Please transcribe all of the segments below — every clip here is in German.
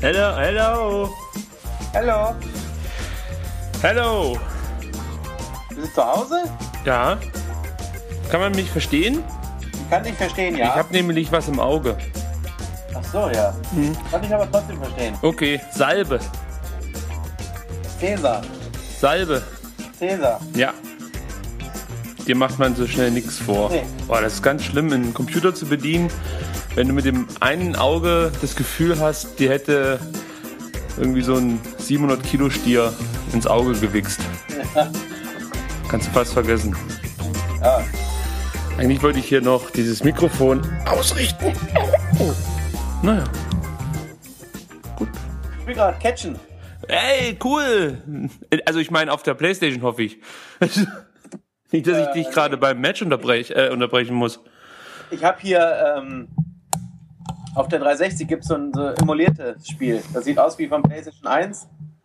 Hello. Hallo. Hello. Bist du zu Hause? Ja. Kann man mich verstehen? Ich kann dich verstehen, ja. Ich habe nämlich was im Auge. Ach so, ja. Kann ich aber trotzdem verstehen. Okay, Salbe. Cäsar. Salbe. Cäsar. Ja. Dir macht man so schnell nichts vor. Nee. Boah, das ist ganz schlimm, einen Computer zu bedienen, wenn du mit dem einen Auge das Gefühl hast, dir hätte irgendwie so ein 700-Kilo-Stier ins Auge gewichst. Ja. Kannst du fast vergessen. Ja. Eigentlich wollte ich hier noch dieses Mikrofon ausrichten. Oh. Naja. Gut. Ich will gerade catchen. Ey, cool. Also ich meine, auf der Playstation hoffe ich. Nicht, dass ich dich gerade beim Match unterbrechen muss. Ich habe hier auf der 360 gibt es so ein emuliertes Spiel. Das sieht aus wie vom PlayStation 1.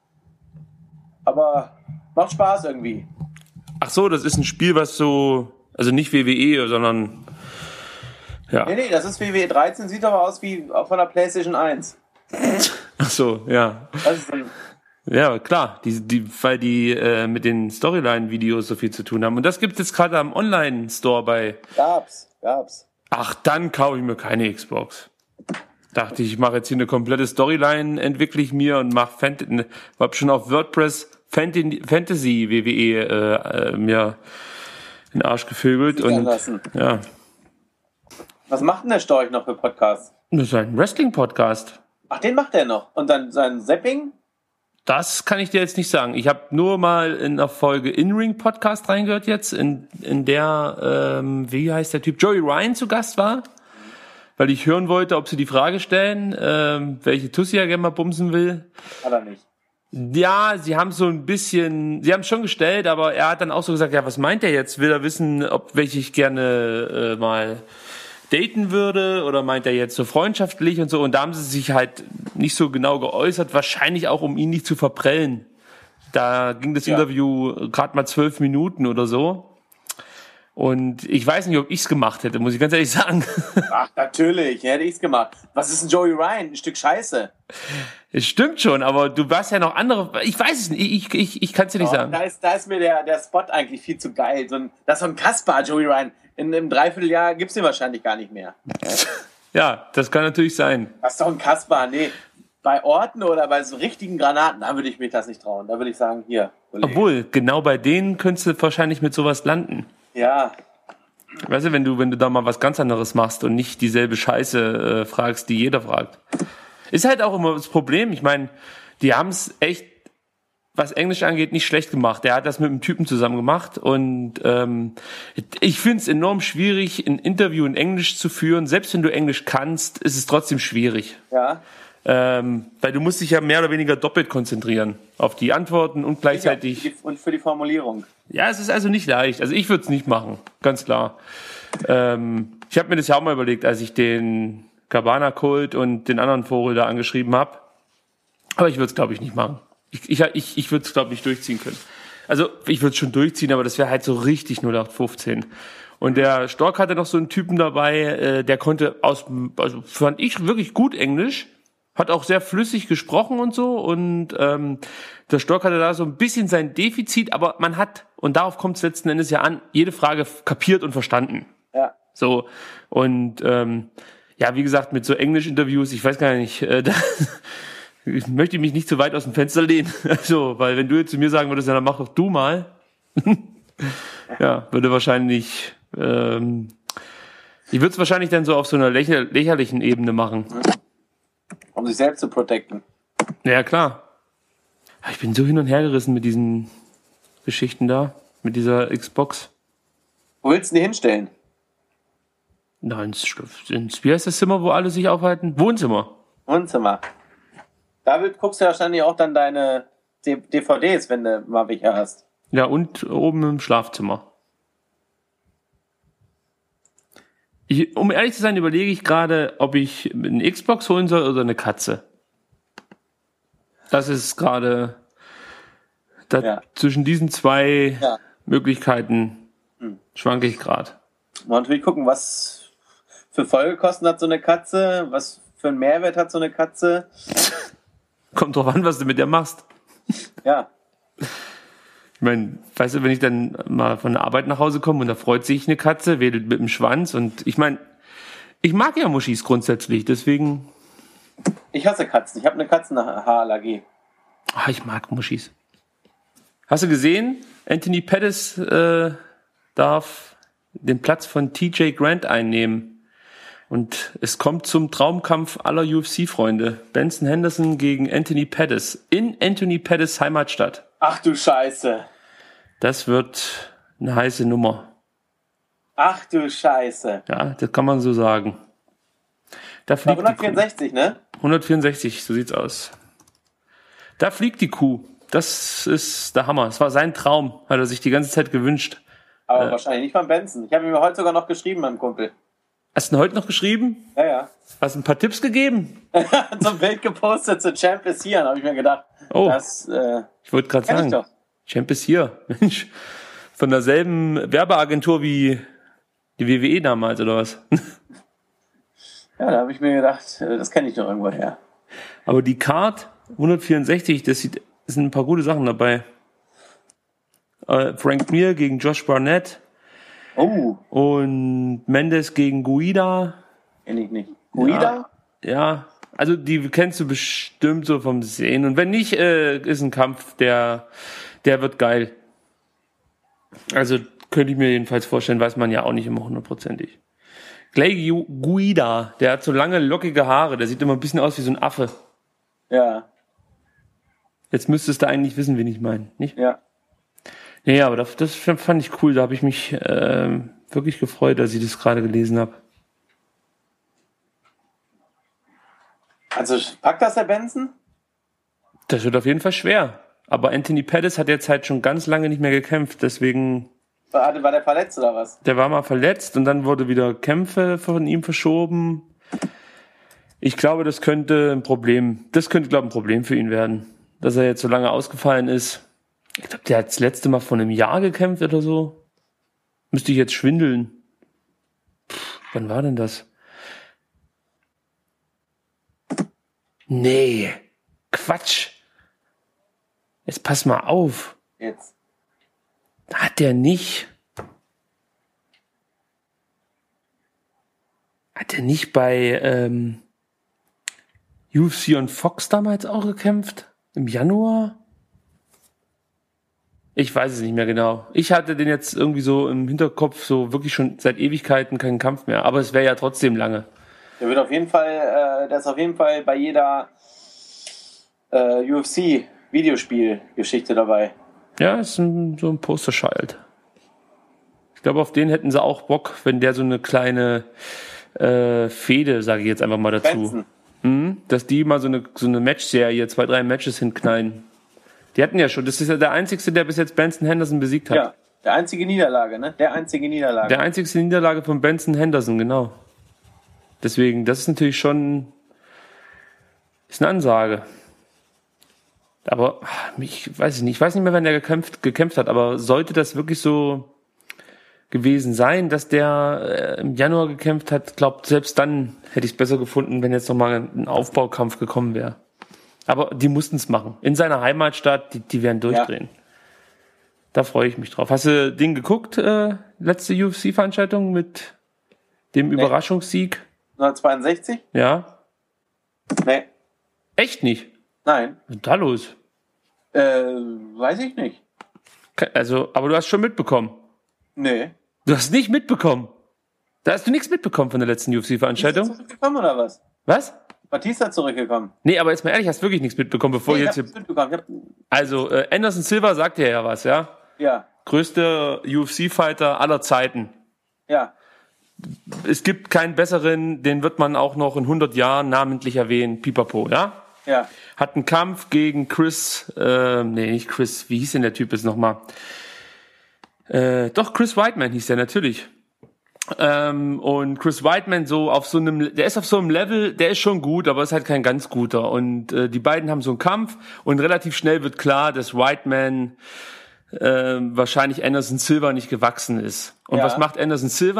Aber macht Spaß irgendwie. Ach so, das ist ein Spiel, was so, also nicht WWE, sondern ja. Nee, das ist WWE 13, sieht aber aus wie von der PlayStation 1. Ach so, ja. Das ist ein Ja, klar, weil die mit den Storyline-Videos so viel zu tun haben. Und das gibt's jetzt gerade am Online-Store bei. Gab's. Ach, dann kaufe ich mir keine Xbox. Dachte ich mache jetzt hier eine komplette Storyline, entwickle ich mir und hab schon auf WordPress Fantasy WWE mir in den Arsch gevögelt und lassen. ja. Was macht denn der Storch noch für Podcasts? Das ist ein Wrestling-Podcast. Ach, den macht er noch. Und dann sein Zapping? Das kann ich dir jetzt nicht sagen. Ich habe nur mal in der Folge In-Ring-Podcast reingehört jetzt, in der, wie heißt der Typ, Joey Ryan zu Gast war, weil ich hören wollte, ob sie die Frage stellen, welche Tussi er gerne mal bumsen will. Hat er nicht. Ja, sie haben so ein bisschen, sie haben es schon gestellt, aber er hat dann auch so gesagt, ja, was meint er jetzt? Will er wissen, welche ich gerne mal daten würde oder meint er jetzt so freundschaftlich und so? Und da haben sie sich halt nicht so genau geäußert, wahrscheinlich auch, um ihn nicht zu verprellen. Da ging das Interview gerade mal 12 Minuten oder so. Und ich weiß nicht, ob ich's gemacht hätte, muss ich ganz ehrlich sagen. Ach, natürlich, hätte ich's gemacht. Was ist ein Joey Ryan? Ein Stück Scheiße. Es stimmt schon, aber du warst ja noch andere, ich weiß es nicht, ich kann es dir nicht sagen. Da ist mir der Spot eigentlich viel zu geil. Das ist so ein Kaspar, Joey Ryan. In einem Dreivierteljahr gibt's den wahrscheinlich gar nicht mehr. Ja, das kann natürlich sein. Das ist doch ein Kaspar. Nee, bei Orten oder bei so richtigen Granaten, da würde ich mir das nicht trauen. Da würde ich sagen, hier, Kollege. Obwohl, genau bei denen könntest du wahrscheinlich mit sowas landen. Ja. Weißt du, wenn du da mal was ganz anderes machst und nicht dieselbe Scheiße fragst, die jeder fragt. Ist halt auch immer das Problem. Ich meine, die haben es echt, was Englisch angeht, nicht schlecht gemacht. Der hat das mit einem Typen zusammen gemacht und ich finde es enorm schwierig, ein Interview in Englisch zu führen. Selbst wenn du Englisch kannst, ist es trotzdem schwierig. Ja. Weil du musst dich ja mehr oder weniger doppelt konzentrieren auf die Antworten und gleichzeitig... Und für die Formulierung. Ja, es ist also nicht leicht. Also ich würde es nicht machen, ganz klar. Ich habe mir das ja auch mal überlegt, als ich den Cabana-Kult und den anderen Vogel da angeschrieben habe. Aber ich würde es, glaube ich, nicht machen. Ich würde es, glaube ich, nicht durchziehen können. Also ich würde es schon durchziehen, aber das wäre halt so richtig 0815. Und der Stork hatte noch so einen Typen dabei, der konnte also fand ich wirklich gut Englisch, hat auch sehr flüssig gesprochen und so. Und der Stork hatte da so ein bisschen sein Defizit, aber man hat, und darauf kommt es letzten Endes ja an, jede Frage kapiert und verstanden. Ja. So, und ja, wie gesagt, mit so Englisch-Interviews, ich weiß gar nicht, ich möchte mich nicht zu weit aus dem Fenster lehnen. Also, weil wenn du jetzt zu mir sagen würdest, ja, dann mach doch du mal. Ja, würde wahrscheinlich, ich würde es wahrscheinlich dann so auf so einer lächerlichen Ebene machen. Um sich selbst zu protecten. Ja, klar. Ich bin so hin und her gerissen mit diesen Geschichten da, mit dieser Xbox. Wo willst du die hinstellen? Na, wie heißt das Zimmer, wo alle sich aufhalten? Wohnzimmer. Wohnzimmer. Da guckst du wahrscheinlich auch dann deine DVDs, wenn du mal welche hast. Ja, und oben im Schlafzimmer. Um ehrlich zu sein, überlege ich gerade, ob ich eine Xbox holen soll oder eine Katze. Das ist gerade zwischen diesen zwei Möglichkeiten schwanke ich gerade. Mal natürlich gucken, was für Folgekosten hat so eine Katze, was für einen Mehrwert hat so eine Katze. Kommt drauf an, was du mit der machst. Ja. Ich meine, weißt du, wenn ich dann mal von der Arbeit nach Hause komme und da freut sich eine Katze, wedelt mit dem Schwanz und ich meine, ich mag ja Muschis grundsätzlich, deswegen... Ich hasse Katzen. Ich habe eine Katzenhaarallergie. Ich mag Muschis. Hast du gesehen? Anthony Pettis darf den Platz von TJ Grant einnehmen. Und es kommt zum Traumkampf aller UFC-Freunde. Benson Henderson gegen Anthony Pettis in Anthony Pettis' Heimatstadt. Ach du Scheiße. Das wird eine heiße Nummer. Ach du Scheiße. Ja, das kann man so sagen. Da fliegt 164, ne? 164, so sieht's aus. Da fliegt die Kuh. Das ist der Hammer. Es war sein Traum, hat er sich die ganze Zeit gewünscht. Aber wahrscheinlich nicht von Benson. Ich habe ihm heute sogar noch geschrieben, meinem Kumpel. Hast du ihn heute noch geschrieben? Ja. Hast du ein paar Tipps gegeben? So ein Bild gepostet zu Champ is here, habe ich mir gedacht. Oh, das, ich wollte gerade sagen, Champ is here. Mensch, von derselben Werbeagentur wie die WWE damals, oder was? Ja, da habe ich mir gedacht, das kenne ich doch irgendwo her. Aber die Card 164, das sind ein paar gute Sachen dabei. Frank Mir gegen Josh Barnett. Oh. Und Mendes gegen Guida. Kenn ich nicht. Guida? Ja, also die kennst du bestimmt so vom Sehen. Und wenn nicht, ist ein Kampf, der wird geil. Also könnte ich mir jedenfalls vorstellen, weiß man ja auch nicht immer hundertprozentig. Clay Guida, der hat so lange, lockige Haare, der sieht immer ein bisschen aus wie so ein Affe. Ja. Jetzt müsstest du eigentlich wissen, wen ich meine, nicht? Ja. Nee, aber das fand ich cool, da habe ich mich wirklich gefreut, als ich das gerade gelesen habe. Also packt das der Benson? Das wird auf jeden Fall schwer. Aber Anthony Pettis hat jetzt halt schon ganz lange nicht mehr gekämpft, deswegen... War der verletzt oder was? Der war mal verletzt und dann wurde wieder Kämpfe von ihm verschoben. Ich glaube, das könnte, glaube ich, ein Problem für ihn werden, dass er jetzt so lange ausgefallen ist. Ich glaube, der hat das letzte Mal vor einem Jahr gekämpft oder so. Müsste ich jetzt schwindeln. Wann war denn das? Nee, Quatsch. Jetzt pass mal auf. Jetzt. Hat der nicht bei UFC on Fox damals auch gekämpft? Im Januar? Ich weiß es nicht mehr genau. Ich hatte den jetzt irgendwie so im Hinterkopf, so wirklich schon seit Ewigkeiten keinen Kampf mehr. Aber es wäre ja trotzdem lange. Der ist auf jeden Fall bei jeder UFC-Videospielgeschichte dabei. Ja, ist so ein Poster-Child. Ich glaube, auf den hätten sie auch Bock, wenn der so eine kleine Fehde, sage ich jetzt einfach mal dazu. Dass die mal so eine Match-Serie, 2, 3 Matches hinknallen. Die hatten ja schon, das ist ja der einzigste, der bis jetzt Benson Henderson besiegt hat. Ja, der einzige Niederlage, ne? Der einzigste Niederlage von Benson Henderson, genau. Deswegen, das ist natürlich schon, ist eine Ansage. Aber ich weiß nicht mehr, wann der gekämpft hat, aber sollte das wirklich so gewesen sein, dass der im Januar gekämpft hat, glaubt, selbst dann hätte ich es besser gefunden, wenn jetzt nochmal ein Aufbaukampf gekommen wäre. Aber die mussten es machen. In seiner Heimatstadt, die werden durchdrehen. Ja. Da freue ich mich drauf. Hast du Ding geguckt, letzte UFC-Veranstaltung mit dem Überraschungssieg? 1962? Ja. Nee. Echt nicht? Nein. Was ist da los? Weiß ich nicht. Also, aber du hast schon mitbekommen? Nee. Du hast nicht mitbekommen? Da hast du nichts mitbekommen von der letzten UFC-Veranstaltung? Ist zurückgekommen oder was? Was? Batista zurückgekommen. Nee, aber jetzt mal ehrlich, hast du wirklich nichts mitbekommen, bevor ich jetzt... hab's mitbekommen. Also, Anderson Silva sagt dir ja was, ja? Ja. Größter UFC-Fighter aller Zeiten. Ja. Es gibt keinen besseren, den wird man auch noch in 100 Jahren namentlich erwähnen, Pipapo, ja? Ja. Hat einen Kampf gegen Chris, nicht Chris, wie hieß denn der Typ jetzt nochmal? Doch, Chris Weidman hieß der natürlich. Und Chris Weidman der ist auf so einem Level, der ist schon gut, aber ist halt kein ganz guter. Und die beiden haben so einen Kampf und relativ schnell wird klar, dass Weidman wahrscheinlich Anderson Silva nicht gewachsen ist. Und was macht Anderson Silva?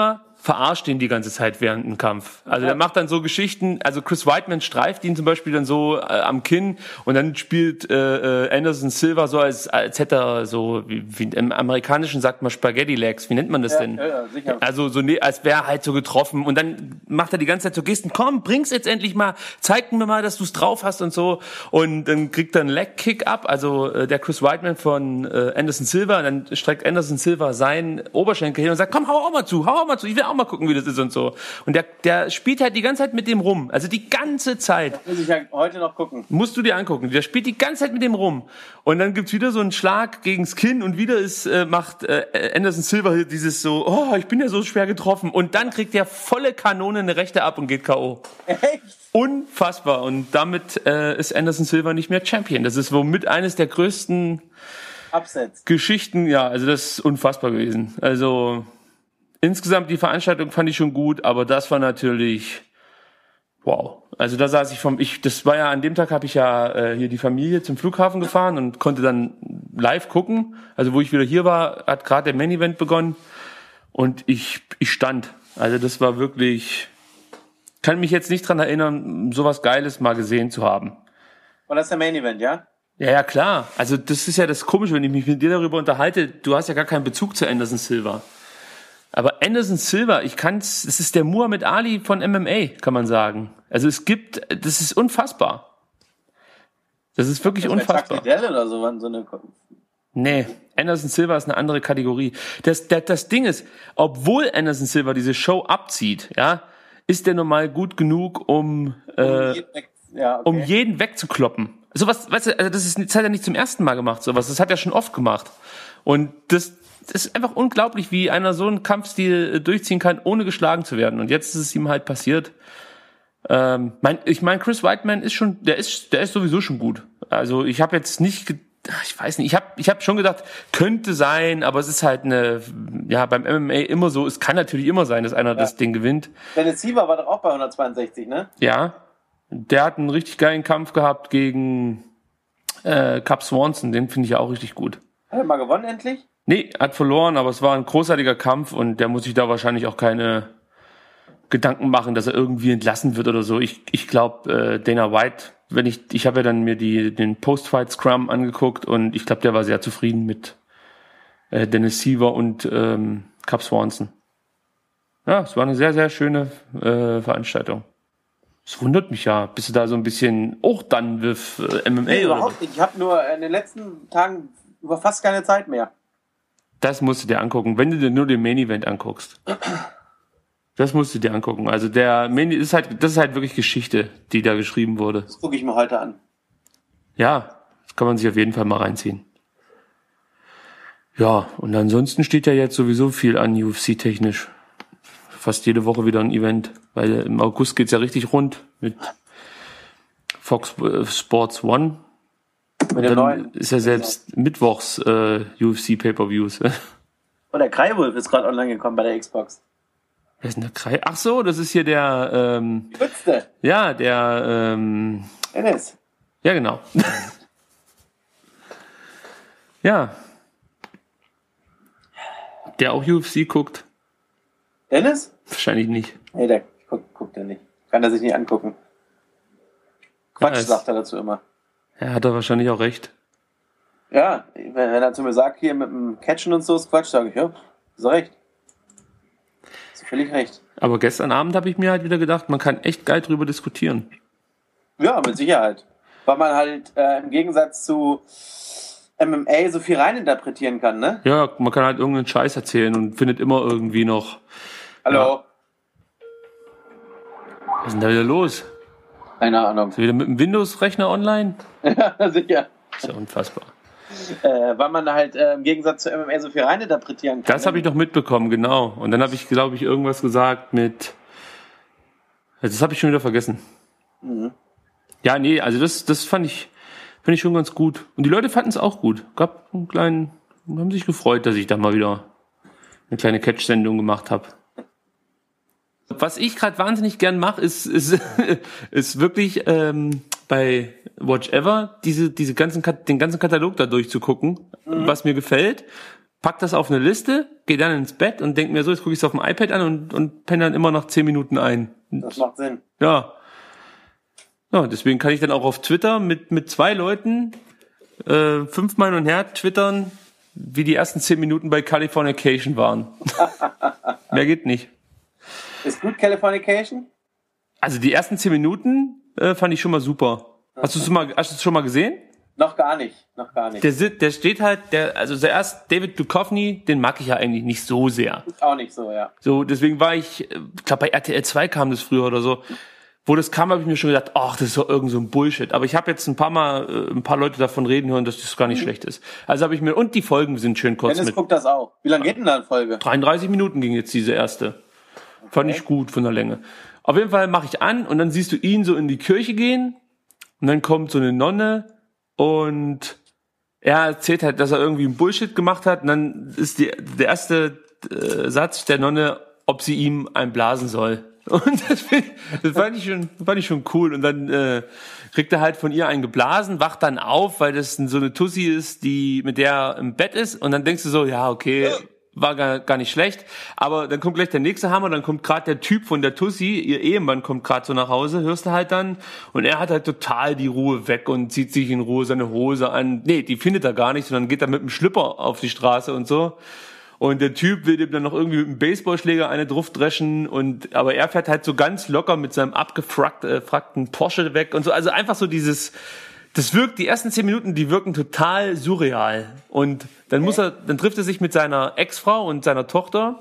verarscht ihn die ganze Zeit während dem Kampf. Also der macht dann so Geschichten, also Chris Weidman streift ihn zum Beispiel dann so am Kinn und dann spielt Anderson Silva so, als hätte er so, wie im Amerikanischen sagt man Spaghetti Legs, wie nennt man das denn? Ja, sicher. Also so, als wäre er halt so getroffen und dann macht er die ganze Zeit so Gesten, komm, bring's jetzt endlich mal, zeig mir mal, dass du's drauf hast und so, und dann kriegt er einen Leg-Kick ab, also der Chris Weidman von Anderson Silva, und dann streckt Anderson Silva seinen Oberschenkel hin und sagt, komm, hau auch mal zu, ich will auch mal gucken, wie das ist und so. Und der spielt halt die ganze Zeit mit dem rum. Also die ganze Zeit. Das muss ich ja heute noch gucken. Musst du dir angucken. Der spielt die ganze Zeit mit dem rum. Und dann gibt's wieder so einen Schlag gegens Kinn und wieder macht Anderson Silva dieses so, oh, ich bin ja so schwer getroffen. Und dann kriegt der volle Kanone eine rechte ab und geht K.O. Echt? Unfassbar. Und damit ist Anderson Silva nicht mehr Champion. Das ist womit eines der größten Upsets. Geschichten. Ja, also das ist unfassbar gewesen. Also insgesamt die Veranstaltung fand ich schon gut, aber das war natürlich wow. Also da saß das war ja an dem Tag, habe ich ja hier die Familie zum Flughafen gefahren und konnte dann live gucken. Also wo ich wieder hier war, hat gerade der Main Event begonnen und ich stand. Also das war wirklich, kann mich jetzt nicht dran erinnern, sowas Geiles mal gesehen zu haben. Und das ist der Main Event, ja? Ja, klar. Also das ist ja das Komische, wenn ich mich mit dir darüber unterhalte, du hast ja gar keinen Bezug zu Anderson Silva. Aber Anderson Silva, das ist der Muhammad Ali von MMA, kann man sagen. Also das ist unfassbar. Das ist wirklich unfassbar. Oder so Nee, Anderson Silva ist eine andere Kategorie. Das Ding ist, obwohl Anderson Silva diese Show abzieht, ja, ist der normal gut genug, um jeden wegzukloppen. Sowas, weißt du, also das hat er nicht zum ersten Mal gemacht, sowas. Das hat er schon oft gemacht. Und das ist einfach unglaublich, wie einer so einen Kampfstil durchziehen kann, ohne geschlagen zu werden. Und jetzt ist es ihm halt passiert. Ich meine, Chris Weidman ist schon, der ist sowieso schon gut. Also ich habe jetzt nicht, ich weiß nicht, ich hab schon gedacht, könnte sein, aber es ist halt beim MMA immer so, es kann natürlich immer sein, dass einer das Ding gewinnt. Dennis Siever war doch auch bei 162, ne? Ja, der hat einen richtig geilen Kampf gehabt gegen Cub Swanson, den finde ich ja auch richtig gut. Hat er mal gewonnen endlich? Nee, hat verloren, aber es war ein großartiger Kampf und der muss sich da wahrscheinlich auch keine Gedanken machen, dass er irgendwie entlassen wird oder so. Ich glaube, Dana White, ich habe ja dann mir den Post-Fight-Scrum angeguckt und ich glaube, der war sehr zufrieden mit Dennis Siever und Cub Swanson. Ja, es war eine sehr, sehr schöne Veranstaltung. Es wundert mich ja, bist du da so ein bisschen auch dann with MMA? Nee, überhaupt nicht. Ich habe nur in den letzten Tagen über fast keine Zeit mehr. Das musst du dir angucken, wenn du dir nur den Main Event anguckst. Das musst du dir angucken. Also das ist halt wirklich Geschichte, die da geschrieben wurde. Das gucke ich mir heute an. Ja, das kann man sich auf jeden Fall mal reinziehen. Ja, und ansonsten steht ja jetzt sowieso viel an UFC-technisch. Fast jede Woche wieder ein Event, weil im August geht's ja richtig rund mit Fox Sports One. Und dann ist ja selbst mittwochs UFC Pay-Per-Views. Und der Kreiwolf ist gerade online gekommen bei der Xbox. Wer ist denn der Krei? Ach so, das ist hier der Spitze. Ja, der Dennis. Ja, genau. Ja. Der auch UFC guckt. Dennis? Wahrscheinlich nicht. Nee, der guckt er nicht. Kann er sich nicht angucken. Quatsch, sagt er dazu immer. Ja, hat er wahrscheinlich auch recht. Ja, wenn er zu mir sagt, hier mit dem Catchen und so ist Quatsch, sage ich, ja, ist er recht. Ist völlig recht. Aber gestern Abend habe ich mir halt wieder gedacht, man kann echt geil drüber diskutieren. Ja, mit Sicherheit. Weil man halt im Gegensatz zu MMA so viel reininterpretieren kann, ne? Ja, man kann halt irgendeinen Scheiß erzählen und findet immer irgendwie noch... Hallo? Ja. Was ist denn da wieder los? Keine Ahnung. Ist er wieder mit dem Windows-Rechner online? Ja, sicher. Ist ja unfassbar. Weil man halt im Gegensatz zu MMA so viel reininterpretieren kann. Das habe ich noch mitbekommen, genau. Und dann habe ich, glaube ich, irgendwas gesagt mit... Das habe ich schon wieder vergessen. Mhm. Ja, nee, also das fand ich schon ganz gut. Und die Leute fanden es auch gut. Gab einen kleinen... haben sich gefreut, dass ich da mal wieder eine kleine Catch-Sendung gemacht habe. Was ich gerade wahnsinnig gern mache, ist wirklich bei Watch Ever den ganzen Katalog da durchzugucken, was mir gefällt. pack das auf eine Liste, gehe dann ins Bett und denk mir so, jetzt gucke ich es auf dem iPad an und penne dann immer nach 10 Minuten ein. Das macht Sinn. Ja. Ja, deswegen kann ich dann auch auf Twitter mit 2 Leuten 5-mal hin und her twittern, wie die ersten 10 Minuten bei Californication waren. Mehr geht nicht. Ist gut Californication? Also die ersten 10 Minuten fand ich schon mal super. Hast du es schon mal gesehen? Noch gar nicht. Der steht halt, also zuerst David Duchovny, den mag ich ja eigentlich nicht so sehr. Auch nicht so, ja. So, deswegen war ich glaube bei RTL 2 kam das früher oder so. Wo das kam, habe ich mir schon gedacht, ach, das ist doch irgend so ein Bullshit. Aber ich habe jetzt ein paar Leute davon reden hören, dass das gar nicht schlecht ist. Also habe ich mir, und die Folgen sind schön kurz. Dennis guckt das auch. Wie lange geht denn da eine Folge? 33 Minuten ging jetzt diese erste. Okay. Fand ich gut von der Länge. Auf jeden Fall mache ich an und dann siehst du ihn so in die Kirche gehen und dann kommt so eine Nonne und er erzählt halt, dass er irgendwie einen Bullshit gemacht hat und dann ist der erste Satz der Nonne, ob sie ihm einblasen soll. Und das fand ich schon cool. Und dann kriegt er halt von ihr einen geblasen, wacht dann auf, weil das so eine Tussi ist, mit der er im Bett ist. Und dann denkst du so, ja, okay, war gar nicht schlecht. Aber dann kommt gleich der nächste Hammer, dann kommt gerade der Typ von der Tussi, ihr Ehemann kommt gerade so nach Hause, hörst du halt dann. Und er hat halt total die Ruhe weg und zieht sich in Ruhe seine Hose an. Nee, die findet er gar nicht, sondern geht dann mit dem Schlüpper auf die Straße und so. Und der Typ will dem dann noch irgendwie mit einem Baseballschläger eine draufdreschen aber er fährt halt so ganz locker mit seinem abgefrackten Porsche weg und so. Also einfach so die ersten 10 Minuten, die wirken total surreal. Und dann trifft er sich mit seiner Ex-Frau und seiner Tochter,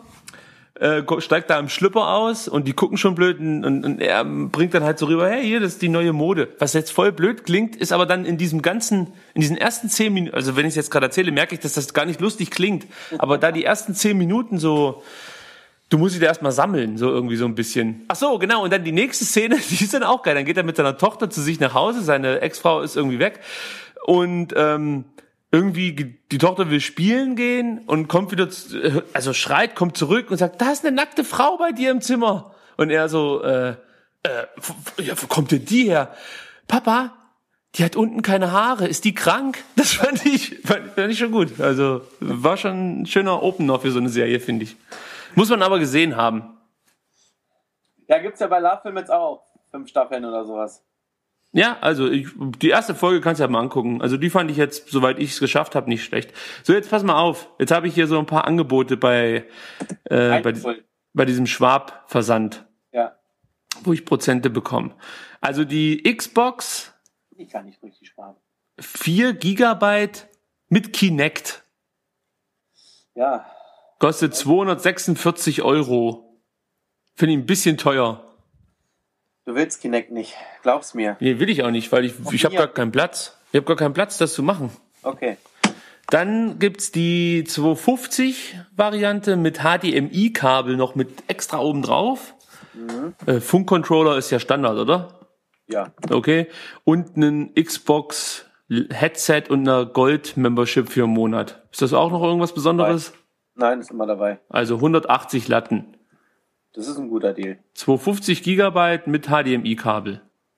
steigt da im Schlüpper aus und die gucken schon blöd und er bringt dann halt so rüber, hey, hier, das ist die neue Mode. Was jetzt voll blöd klingt, ist aber dann in diesen ersten 10 Minuten, also wenn ich es jetzt gerade erzähle, merke ich, dass das gar nicht lustig klingt. Aber da die ersten 10 Minuten so, du musst dich da erstmal sammeln, so irgendwie so ein bisschen. Ach so, genau, und dann die nächste Szene, die ist dann auch geil. Dann geht er mit seiner Tochter zu sich nach Hause, seine Ex-Frau ist irgendwie weg und irgendwie die Tochter will spielen gehen und kommt wieder, schreit, kommt zurück und sagt, da ist eine nackte Frau bei dir im Zimmer. Und er so, wo kommt denn die her? Papa, die hat unten keine Haare, ist die krank? Das fand ich schon gut. Also war schon ein schöner Opener für so eine Serie, finde ich. Muss man aber gesehen haben. Ja, gibt's ja bei Love Film jetzt auch 5 Staffeln oder sowas. Ja, also die erste Folge kannst du ja mal angucken. Also die fand ich jetzt, soweit ich es geschafft habe, nicht schlecht. So, jetzt pass mal auf. Jetzt habe ich hier so ein paar Angebote bei diesem Schwab-Versand. Ja. Wo ich Prozente bekomme. Also die Xbox. Ich kann nicht richtig Schwab. 4 Gigabyte mit Kinect. Ja. Kostet 246 €. Finde ich ein bisschen teuer. Du willst Kinect nicht, glaub's mir. Nee, will ich auch nicht, weil ich habe gar keinen Platz. Ich habe gar keinen Platz, das zu machen. Okay. Dann gibt's die 250-Variante mit HDMI-Kabel noch mit extra oben drauf. Mhm. Funkcontroller ist ja Standard, oder? Ja. Okay. Und einen Xbox-Headset und eine Gold-Membership für einen Monat. Ist das auch noch irgendwas Besonderes? Nein, ist immer dabei. Also 180 Latten. Das ist ein guter Deal. 250 Gigabyte mit HDMI-Kabel.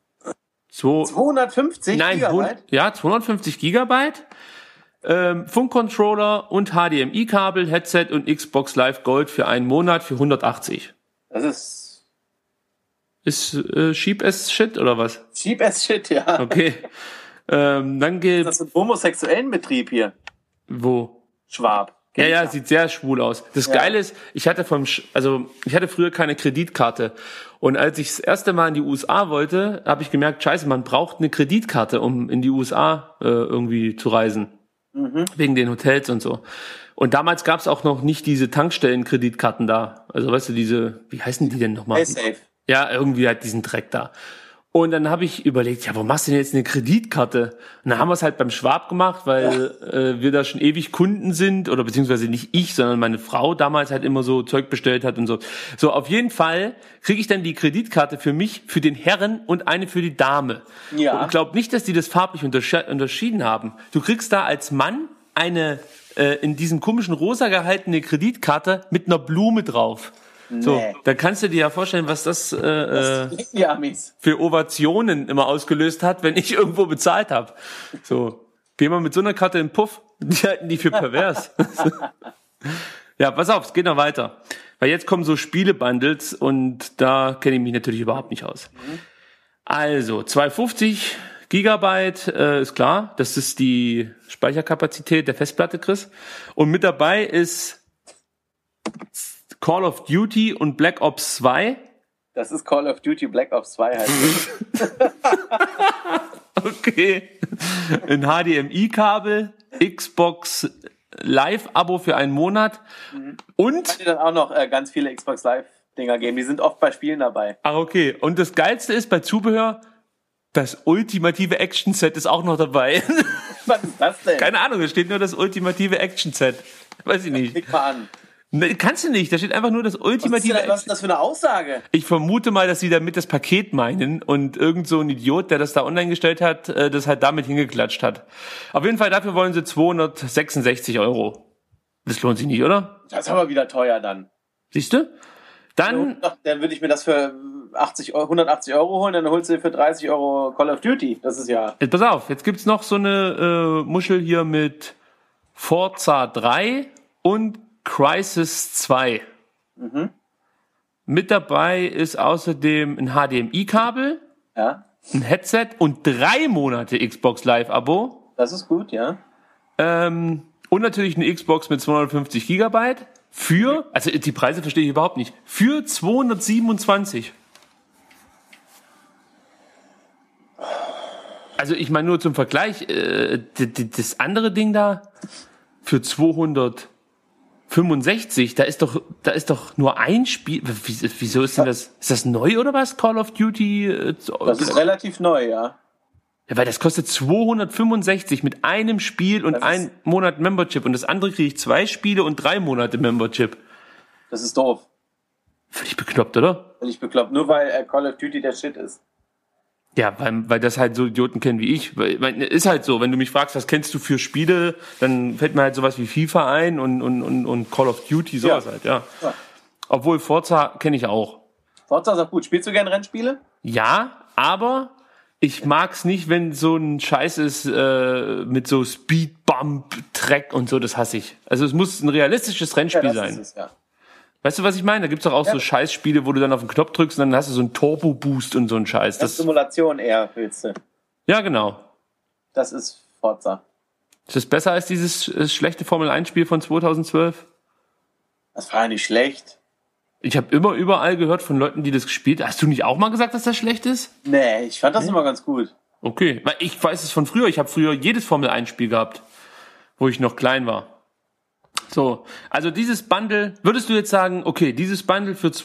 250 Gigabyte? Ja, 250 Gigabyte. Funkcontroller und HDMI-Kabel, Headset und Xbox Live Gold für einen Monat für 180. Das ist... Ist cheap as shit oder was? Cheap as shit, ja. Okay. Dann geht... Das ist ein homosexuellen Betrieb hier. Wo? Schwab. Ja, sieht sehr schwul aus. Das Geile ist, ich hatte früher keine Kreditkarte. Und als ich das erste Mal in die USA wollte, habe ich gemerkt, scheiße, man braucht eine Kreditkarte, um in die USA irgendwie zu reisen. Mhm. Wegen den Hotels und so. Und damals gab es auch noch nicht diese Tankstellen-Kreditkarten da. Also weißt du, wie heißen die denn nochmal? PaySafe. Ja, irgendwie halt diesen Dreck da. Und dann habe ich überlegt, ja, warum machst du denn jetzt eine Kreditkarte? Und dann haben wir es halt beim Schwab gemacht, weil wir da schon ewig Kunden sind, oder beziehungsweise nicht ich, sondern meine Frau damals halt immer so Zeug bestellt hat und so. So, auf jeden Fall kriege ich dann die Kreditkarte für mich, für den Herren und eine für die Dame. Ja. Und glaub nicht, dass die das farblich unterschieden haben. Du kriegst da als Mann eine in diesem komischen rosa gehaltene Kreditkarte mit einer Blume drauf. So, da kannst du dir ja vorstellen, was das für Ovationen immer ausgelöst hat, wenn ich irgendwo bezahlt habe. So, geh mal mit so einer Karte in den Puff, die halten die für pervers. Ja, pass auf, es geht noch weiter. Weil jetzt kommen so Spiele-Bundles und da kenne ich mich natürlich überhaupt nicht aus. Also, 250 Gigabyte, ist klar. Das ist die Speicherkapazität der Festplatte, Chris. Und mit dabei ist Call of Duty und Black Ops 2. Das ist Call of Duty Black Ops 2 halt. Okay. Ein HDMI-Kabel, Xbox Live-Abo für einen Monat und... Ich kann dir dann auch noch ganz viele Xbox Live-Dinger geben. Die sind oft bei Spielen dabei. Ah, okay. Und das Geilste ist bei Zubehör, das ultimative Action-Set ist auch noch dabei. Was ist das denn? Keine Ahnung, da steht nur das ultimative Action-Set. Weiß ich nicht. Klick mal an. Ne, kannst du nicht, da steht einfach nur das ultimative Was ist das für eine Aussage? Ich vermute mal, dass sie damit das Paket meinen und irgend so ein Idiot, der das da online gestellt hat, das halt damit hingeklatscht hat. Auf jeden Fall dafür wollen sie 266 €. Das lohnt sich nicht, oder? Das ist aber wieder teuer dann. Siehst du? Dann würde ich mir das für 180 € holen, dann holst du für 30 € Call of Duty. Das ist ja... Pass auf, jetzt gibt's noch so eine Muschel hier mit Forza 3 und Crysis 2. Mit dabei ist außerdem ein HDMI-Kabel, Ja, ein Headset und 3 Monate Xbox Live-Abo. das ist gut, ja. Und natürlich eine Xbox mit 250 Gigabyte für, also die Preise verstehe ich überhaupt nicht, für 227. Also ich meine nur zum Vergleich, das andere Ding da für 265, da ist doch nur ein Spiel. Wieso ist denn das? Ist das neu oder was? Call of Duty? Das ist relativ neu, ja. Ja, weil das kostet 265 mit einem Spiel und einem Monat Membership und das andere kriege ich 2 Spiele und 3 Monate Membership. Das ist doof. Völlig bekloppt, oder? Völlig bekloppt. Nur weil Call of Duty der Shit ist. Ja, weil das halt so Idioten kennen wie ich. Ist halt so, wenn du mich fragst, was kennst du für Spiele, dann fällt mir halt sowas wie FIFA ein und Call of Duty, sowas halt, ja. Obwohl Forza kenne ich auch. Forza ist auch gut. Spielst du gerne Rennspiele? Ja, aber ich mag's nicht, wenn so ein Scheiß ist mit so Speed, Bump, Track und so, das hasse ich. Also es muss ein realistisches Rennspiel sein. Ist es, ja. Weißt du, was ich meine? Da gibt's doch auch so Scheißspiele, wo du dann auf den Knopf drückst und dann hast du so einen Turbo-Boost und so einen Scheiß. Das Simulation eher, willst du. Ja, genau. Das ist Forza. Ist das besser als dieses schlechte Formel-1-Spiel von 2012? Das war ja nicht schlecht. Ich habe immer überall gehört von Leuten, die das gespielt haben. Hast du nicht auch mal gesagt, dass das schlecht ist? Nee, ich fand das immer ganz gut. Okay, weil ich weiß es von früher. Ich habe früher jedes Formel-1-Spiel gehabt, wo ich noch klein war. So, also dieses Bundle, würdest du jetzt sagen, okay, dieses Bundle für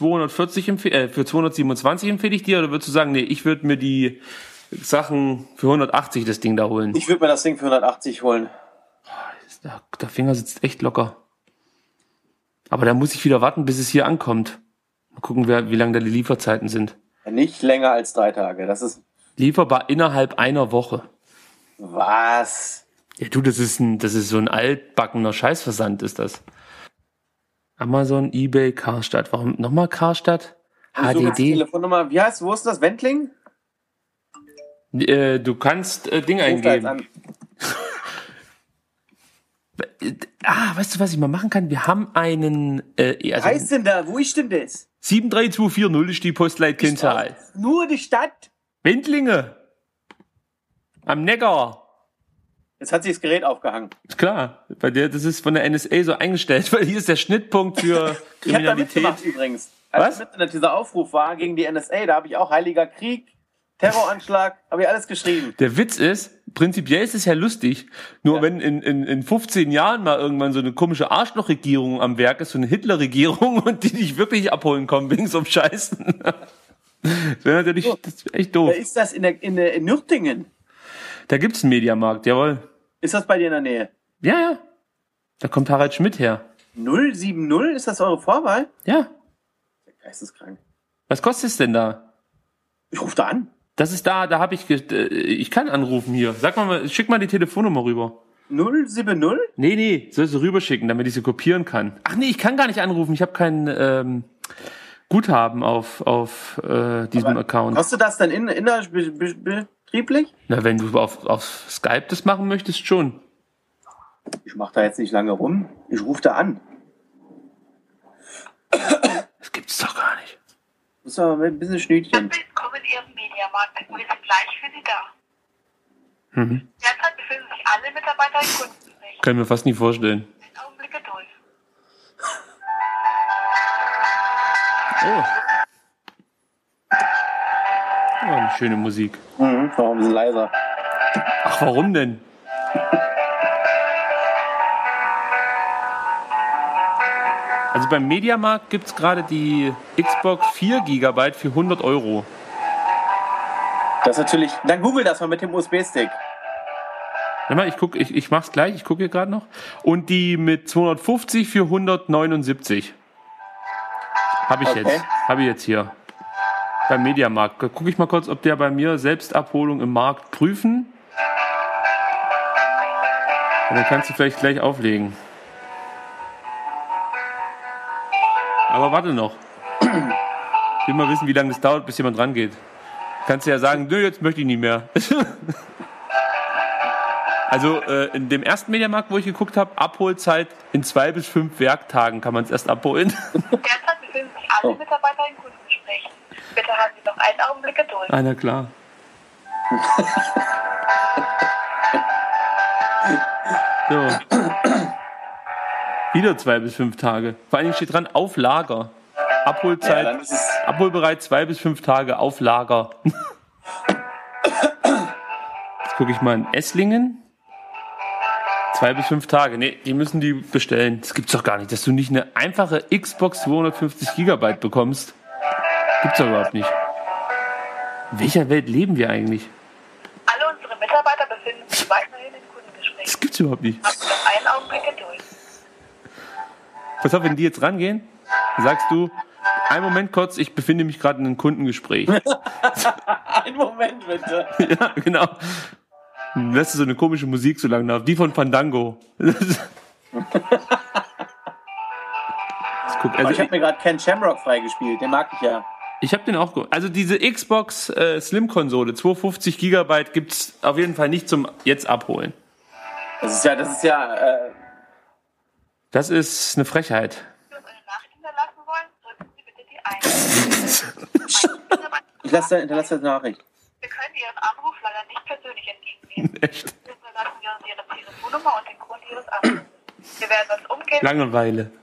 227 empfehle ich dir, oder würdest du sagen, nee, ich würde mir die Sachen für 180 das Ding da holen? Ich würde mir das Ding für 180 holen. Der Finger sitzt echt locker. Aber da muss ich wieder warten, bis es hier ankommt. Mal gucken, wie lange da die Lieferzeiten sind. Nicht länger als 3 Tage. Das ist... Lieferbar innerhalb einer Woche. Was? Ja, du, das ist so ein altbackener Scheißversand, ist das. Amazon, eBay, Karstadt. Warum nochmal Karstadt? HDD. Telefonnummer. Wie heißt, wo ist das? Wendling? Du kannst Ding eingeben. Weißt du, was ich mal machen kann? Wir haben einen... heißt denn da? Wo ist denn das? 73240 ist die Postleitkennzahl. Nur die Stadt? Wendlinge. Am Neckar. Jetzt hat sich das Gerät aufgehangen. Ist klar, das ist von der NSA so eingestellt, weil hier ist der Schnittpunkt für Kriminalität. Ich habe da mitgemacht übrigens. Als dieser Aufruf war gegen die NSA, da habe ich auch Heiliger Krieg, Terroranschlag, habe ich alles geschrieben. Der Witz ist, prinzipiell ist es ja lustig, nur wenn in 15 Jahren mal irgendwann so eine komische Arschlochregierung am Werk ist, so eine Hitlerregierung und die dich wirklich abholen kommen wegen so einem Scheißen. Das wäre natürlich das wär echt doof. Wer ist das in Nürtingen? Da gibt's einen Mediamarkt, jawohl. Ist das bei dir in der Nähe? Ja. Da kommt Harald Schmidt her. 070? Ist das eure Vorwahl? Ja. Geisteskrank. Was kostet es denn da? Ich rufe da an. Das ist da habe ich kann anrufen hier. Sag mal, schick mal die Telefonnummer rüber. 070? Nee, sollst du rüberschicken, damit ich sie kopieren kann. Ach nee, ich kann gar nicht anrufen. Ich habe kein Guthaben auf diesem Account. Kostet das dann innerbetrieblich? Na, wenn du auf Skype das machen möchtest, schon. Ich mache da jetzt nicht lange rum. Ich rufe da an. Das gibt's doch gar nicht. Muss aber mit ein bisschen Schnütchen. Willkommen in Ihrem Mediamarkt. Wir sind gleich für Sie da. Mhm. Derzeit befinden sich alle Mitarbeiter im Kundengespräch. Kann ich mir fast nicht vorstellen. Einen Augenblick Geduld. Oh. Oh, eine schöne Musik. Warum ist es leiser? Ach, warum denn? Also beim Mediamarkt gibt es gerade die Xbox 4 GB für 100 Euro. Das ist natürlich. Dann google das mal mit dem USB-Stick. Warte mal, ich mach's gleich, ich gucke hier gerade noch. Und die mit 250 für 179. Habe ich Okay. jetzt. Habe ich jetzt hier. Beim Mediamarkt. Gucke ich mal kurz, ob der bei mir Selbstabholung im Markt prüfen. Und dann kannst du vielleicht gleich auflegen. Aber warte noch. Ich will mal wissen, wie lange es dauert, bis jemand rangeht. Kannst du ja sagen, nö, jetzt möchte ich nicht mehr. Also in dem ersten Mediamarkt, wo ich geguckt habe, Abholzeit in 2 bis 5 Werktagen kann man es erst abholen. Derzeit befinden sich alle Mitarbeiter im Kundengespräch. Bitte haben Sie noch einen Augenblick Geduld. Ah, na klar. So. Wieder 2 bis 5 Tage. Vor allen Dingen steht dran, auf Lager. Abholzeit, Ja, dann ist es- abholbereit 2 bis 5 Tage auf Lager. Jetzt gucke ich mal in Esslingen. 2 bis 5 Tage. Nee, die müssen die bestellen. Das gibt's doch gar nicht, dass du nicht eine einfache Xbox 250 GB bekommst. Gibt's doch überhaupt nicht. In welcher Welt leben wir eigentlich? Alle unsere Mitarbeiter befinden sich weiterhin im Kundengespräch. Das gibt's überhaupt nicht. Haben Sie noch einen Augenblick Geduld. Pass auf, wenn die jetzt rangehen, sagst du, einen Moment kurz, ich befinde mich gerade in einem Kundengespräch. Einen Moment bitte. Ja, genau. Dann lässt du so eine komische Musik so lange laufen, die von Fandango. Guck, Aber also ich habe mir gerade Ken Shamrock freigespielt. Den mag ich ja. ich habe den auch geholt. Also diese Xbox Slim-Konsole, 250 GB, gibt's auf jeden Fall nicht zum jetzt abholen. Das ist ja. Das ist eine Frechheit. Wenn Sie uns eine Nachricht hinterlassen wollen, drücken Sie bitte die 1. Hinterlasse eine Nachricht. Wir können Ihren Anruf leider nicht persönlich entgegennehmen. Echt Bitte lassen Sie uns Ihre Telefonnummer und den Grund Ihres Anrufs. Wir werden uns umgehend... Langeweile.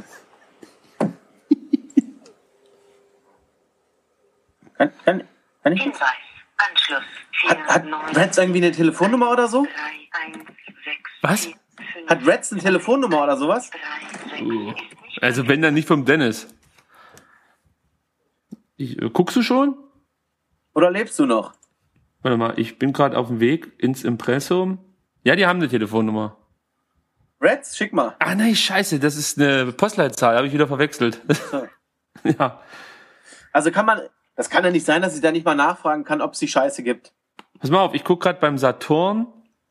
Kann ich? Hinweis. Anschluss. Hat Reds irgendwie eine Telefonnummer oder so? 3164. Was? Hat Reds eine Telefonnummer oder sowas? Also wenn dann nicht vom Dennis. Guckst du schon? Oder lebst du noch? Warte mal, ich bin gerade auf dem Weg ins Impressum. Ja, die haben eine Telefonnummer. Reds, schick mal. Ah nein, scheiße, das ist eine Postleitzahl, habe ich wieder verwechselt. Ja. Also das kann ja nicht sein, dass ich da nicht mal nachfragen kann, ob es die Scheiße gibt. Pass mal auf, ich gucke gerade beim Saturn.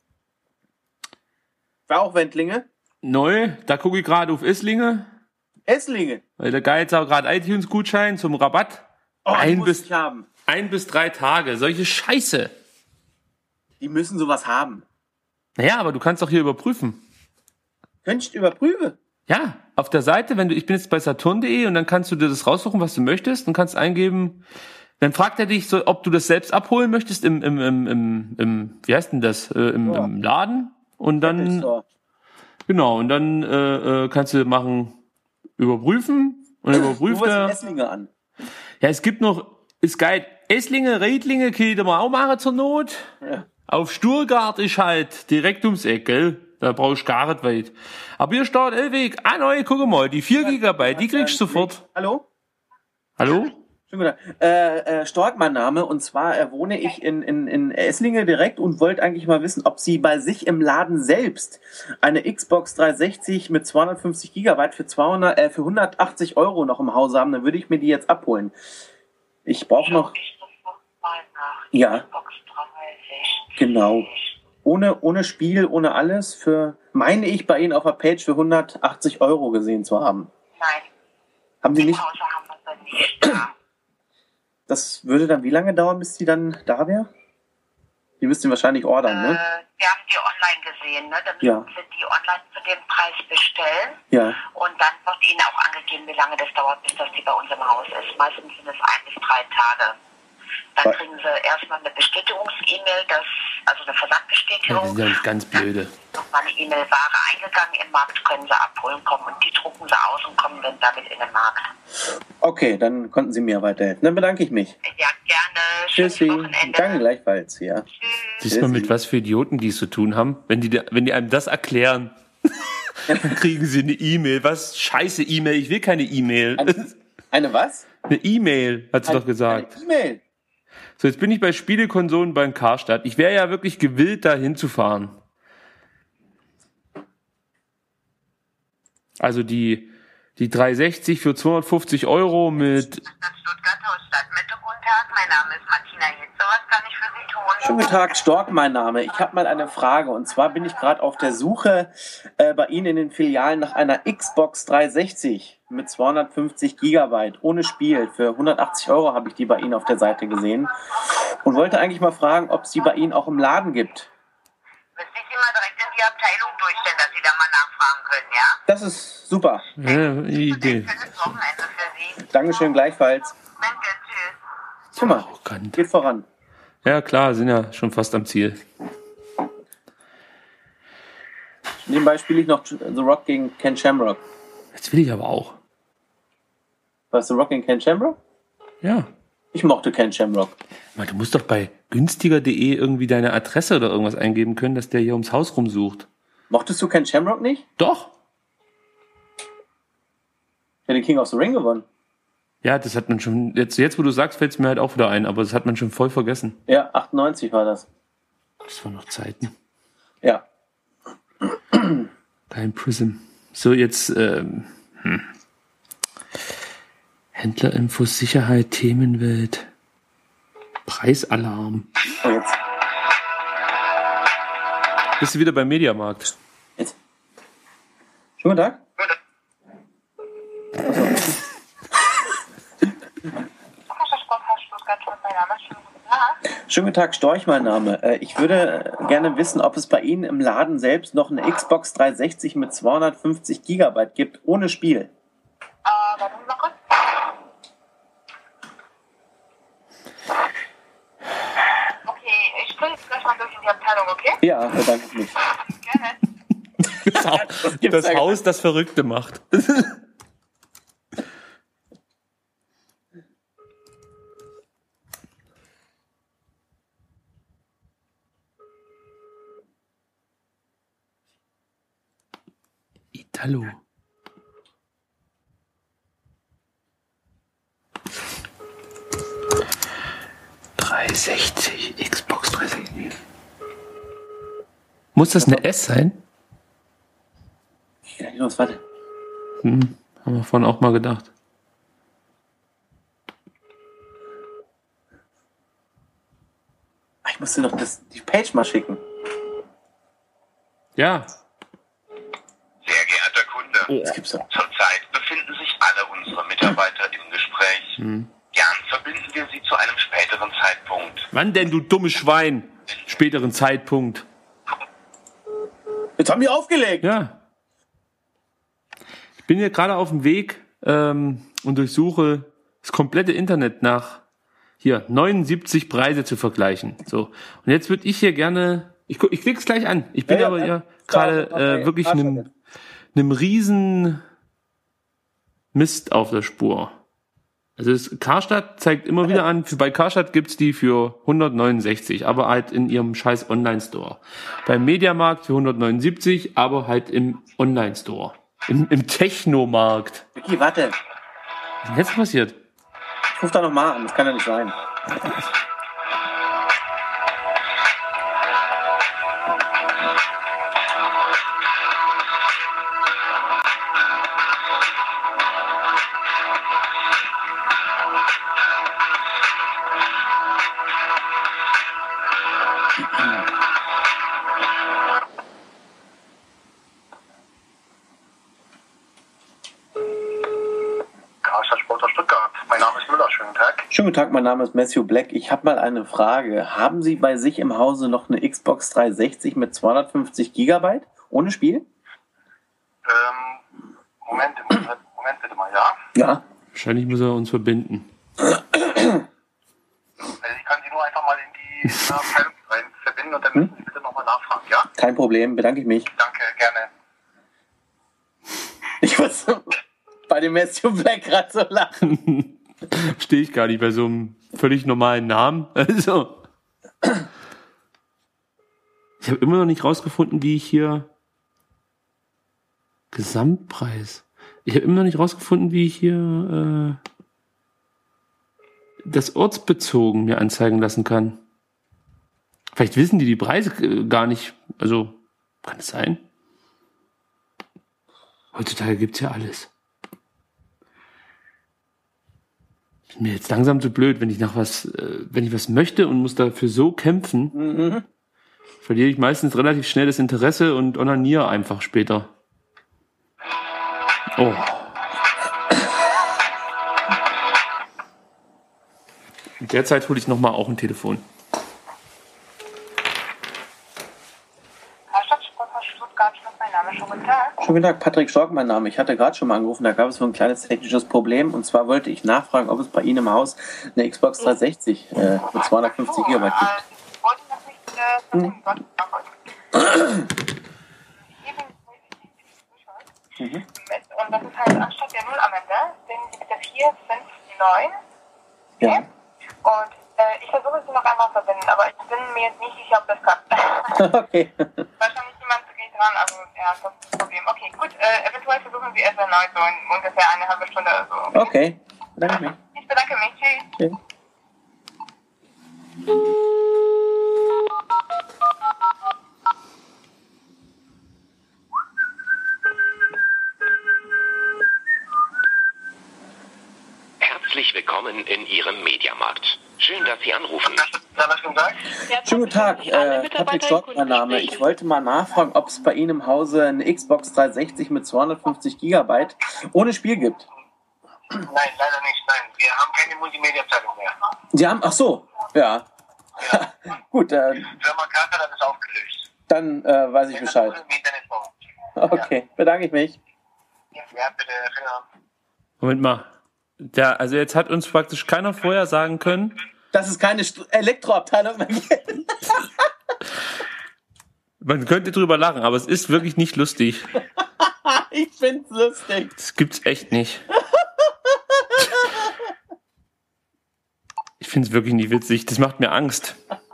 War auch Wendlinge? Neu, da gucke ich gerade auf Esslinge. Esslinge. Weil der Geil jetzt auch gerade iTunes-Gutschein zum Rabatt. Oh, die Ein muss bis- ich haben. 1 bis 3 Tage, solche Scheiße. Die müssen sowas haben. Naja, aber du kannst doch hier überprüfen. Könntest du überprüfen? Ja, auf der Seite, ich bin jetzt bei saturn.de und dann kannst du dir das raussuchen, was du möchtest und kannst eingeben, dann fragt er dich so, ob du das selbst abholen möchtest wie heißt denn das, im Laden und dann, So. genau, und dann kannst du machen, überprüfen und Du überprüft wolltest er. Esslinge an. Ja, es gibt noch, ist geil, Esslinge, Redlinge, kann ich da mal auch machen zur Not. Ja. Auf Sturgart ist halt direkt ums Eck, gell? Da brauchst du gar nicht weit. Aber hier steht Elweg. Ah, neu, guck mal, die 4 GB, die kriegst du sofort. Hallo? Hallo? Schönen guten Tag. Stork, mein Name. Und zwar wohne ich in Esslinge direkt und wollte eigentlich mal wissen, ob Sie bei sich im Laden selbst eine Xbox 360 mit 250 GB für 180 € noch im Haus haben. Dann würde ich mir die jetzt abholen. Ich brauche noch... Ich sofort mal nach. Ja. Xbox 360. Genau. Ohne Spiel, ohne alles, meine ich, bei Ihnen auf der Page für 180 € gesehen zu haben. Nein, Haben Sie im nicht? Hause haben wir dann nicht da. Das würde dann wie lange dauern, bis die dann da wäre? Die müsst ihr wahrscheinlich ordern, ne? Wir haben die online gesehen, ne? Dann Ja. müssen Sie die online zu dem Preis bestellen. Ja. Und dann wird Ihnen auch angegeben, wie lange das dauert, bis das die bei uns im Haus ist. Meistens sind es 1 bis 3 Tage. Dann kriegen Sie erstmal eine Bestätigungs-E-Mail, also eine Ja, Versandbestätigung. die sind ja nicht ganz blöde. Nochmal eine E-Mail, Ware eingegangen im Markt, können Sie abholen kommen. Und die drucken Sie aus und kommen dann damit in den Markt. Okay, dann konnten Sie mir weiterhelfen. Dann bedanke ich mich. Ja, gerne. Schönes Tschüssi. Wochenende. Danke gleichfalls, ja. Siehst du mal, mit was für Idioten die es zu tun haben? Wenn die einem das erklären, dann kriegen sie eine E-Mail. Was? Scheiße E-Mail, ich will keine E-Mail. Eine was? Eine E-Mail, hat sie doch gesagt. Eine E-Mail. So, jetzt bin ich bei Spielekonsolen beim Karstadt. Ich wäre ja wirklich gewillt, da hinzufahren. Also die 360 für 250 € mit... Stuttgart Haus Stadtmitte, guten Tag. Mein Name ist Martina Hitze. Was kann ich für Sie tun? Schönen guten Tag, Stork, mein Name. Ich habe mal eine Frage. Und zwar bin ich gerade auf der Suche bei Ihnen in den Filialen nach einer Xbox 360 mit 250 Gigabyte ohne Spiel. Für 180 € habe ich die bei Ihnen auf der Seite gesehen. Und wollte eigentlich mal fragen, ob es die bei Ihnen auch im Laden gibt. Müsste ich Sie mal direkt in die Abteilung durchstellen, dass Sie da mal nachfragen können, ja? Das ist super. Idee. Schönes Wochenende für Sie. Dankeschön, gleichfalls. Danke, tschüss. Guck mal, Arrogant. geht voran. Ja klar, sind ja schon fast am Ziel. Nebenbei spiele ich noch The Rock gegen Ken Shamrock. Jetzt will ich aber auch. Was, The Rock gegen Ken Shamrock? Ja. Ich mochte Ken Shamrock. Mal, du musst doch bei günstiger.de irgendwie deine Adresse oder irgendwas eingeben können, dass der hier ums Haus rumsucht. Mochtest du Ken Shamrock nicht? Doch. Der hat den King of the Ring gewonnen. Ja, das hat man schon, jetzt wo du sagst, fällt es mir halt auch wieder ein, aber das hat man schon voll vergessen. Ja, 98 war das. Das waren noch Zeiten. Ja. Kein Prism. So, jetzt, Händlerinfos, Sicherheit, Themenwelt, Preisalarm. Oh, jetzt. Bist du wieder beim Mediamarkt? Jetzt. Schönen guten Tag. Stuttgart, mein Name ist schönen guten Tag. Schönen guten Tag, Storch, mein Name. Ich würde gerne wissen, ob es bei Ihnen im Laden selbst noch eine Xbox 360 mit 250 Gigabyte gibt, ohne Spiel. Warten Sie mal kurz. Okay, ich stelle jetzt gleich mal durch in die Abteilung, okay? Ja, bedanke ich mich. Gerne. Das Haus, das Verrückte macht. Italo. Xbox 360. Muss das eine S sein? Ich geht nicht los, warte. Haben wir vorhin auch mal gedacht. Ich musste noch die Page mal schicken. Ja. Sehr geehrter Kunde, Das gibt's doch. zurzeit befinden sich alle unsere Mitarbeiter im Gespräch. Gern verbinden wir Sie zu einem späteren Zeitpunkt. Wann denn, du dummes Schwein? Späteren Zeitpunkt. Jetzt haben die aufgelegt. Ja. Ich bin hier gerade auf dem Weg und durchsuche das komplette Internet nach hier 79 Preise zu vergleichen. So. Und jetzt würde ich hier gerne, ich klicke es gleich an. Ich bin Ja, aber ja, ja klar, gerade okay, wirklich Karstadt. einem riesen Mist auf der Spur. Also Karstadt zeigt immer wieder an, bei Karstadt gibt's die für 169, aber halt in ihrem scheiß Online-Store. Beim Mediamarkt für 179, aber halt im Online-Store. Im Technomarkt. Vicky, warte. Was ist denn jetzt passiert? Ich ruf da nochmal an. Das kann ja nicht sein. Karstadt Sportler Stuttgart. Mein Name ist Müller. schönen Tag. Schönen guten Tag, mein Name ist Matthew Black. Ich habe mal eine Frage. Haben Sie bei sich im Hause noch eine Xbox 360 mit 250 GB ohne Spiel? Moment bitte mal, ja? Ja. Wahrscheinlich muss er uns verbinden. Also ich kann Sie nur einfach mal in die Abteilung rein verbinden und dann müssen Sie bitte nochmal nachfragen, ja? Kein Problem, bedanke ich mich. Danke, gerne. Ich muss bei dem Matthew Black gerade so lachen. Stehe ich gar nicht bei so einem völlig normalen Namen. Also. Ich habe immer noch nicht rausgefunden, wie ich hier Gesamtpreis. Ich habe immer noch nicht rausgefunden, wie ich hier das ortsbezogen mir anzeigen lassen kann. Vielleicht wissen die Preise gar nicht. Also, kann es sein? Heutzutage gibt's ja alles. Ist mir jetzt langsam zu blöd, wenn ich wenn ich was möchte und muss dafür so kämpfen, verliere ich meistens relativ schnell das Interesse und onaniere einfach später. Oh. In der Zeit hole ich nochmal auch ein Telefon. Stuttgart, mein Name, schönen guten Tag. Schönen guten Tag, Patrick Stork, mein Name. Ich hatte gerade schon mal angerufen, da gab es so ein kleines technisches Problem. Und zwar wollte ich nachfragen, ob es bei Ihnen im Haus eine Xbox 360 mit 250 GB gibt. Ich wollte das nicht Und das ist halt anstatt der 0 am Ende, sehen Sie bitte 459. Ja. Und ich versuche Sie noch einmal zu verbinden, aber ich bin mir jetzt nicht sicher, ob das klappt. Okay. Wahrscheinlich niemand geht dran, also ja, das ist das Problem. Okay, gut, eventuell versuchen Sie es erneut so in ungefähr eine halbe Stunde oder so. Okay. Bedanke mich. Ich bedanke mich, tschüss. Okay. Herzlich willkommen in Ihrem Mediamarkt. Schön, dass Sie anrufen. Schönen guten Tag, Patrick Stork, mein Name. Ich wollte mal nachfragen, ob es bei Ihnen im Hause eine Xbox 360 mit 250 GB ohne Spiel gibt. Nein, leider nicht, nein. Wir haben keine Multimedia-Abteilung mehr. Sie haben, ach so, ja. Gut, Firma Carter hat es aufgelöst. dann weiß ich Bescheid. Im Internet bei uns. Okay, bedanke ich mich. Ja, bitte, vielen Moment mal. Also jetzt hat uns praktisch keiner vorher sagen können, Dass es keine Elektroabteilung mehr gibt. man könnte drüber lachen, aber es ist wirklich nicht lustig. Ich find's lustig. Das gibt's echt nicht. Ich find's wirklich nicht witzig. Das macht mir Angst.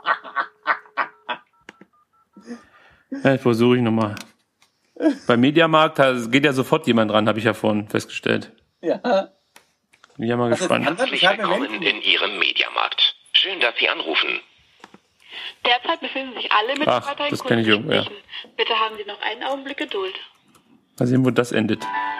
Ja, versuche ich nochmal. Beim Mediamarkt geht ja sofort jemand ran, habe ich ja vorhin festgestellt. Ja. Bin ja mal gespannt. Herzlich willkommen in Ihrem Mediamarkt. Schön, dass Sie anrufen. Derzeit befinden sich alle Mitarbeiter in das kenn ich irgendwo, ja. Kundengesprächen. Bitte haben Sie noch einen Augenblick Geduld. Mal sehen, wo das endet.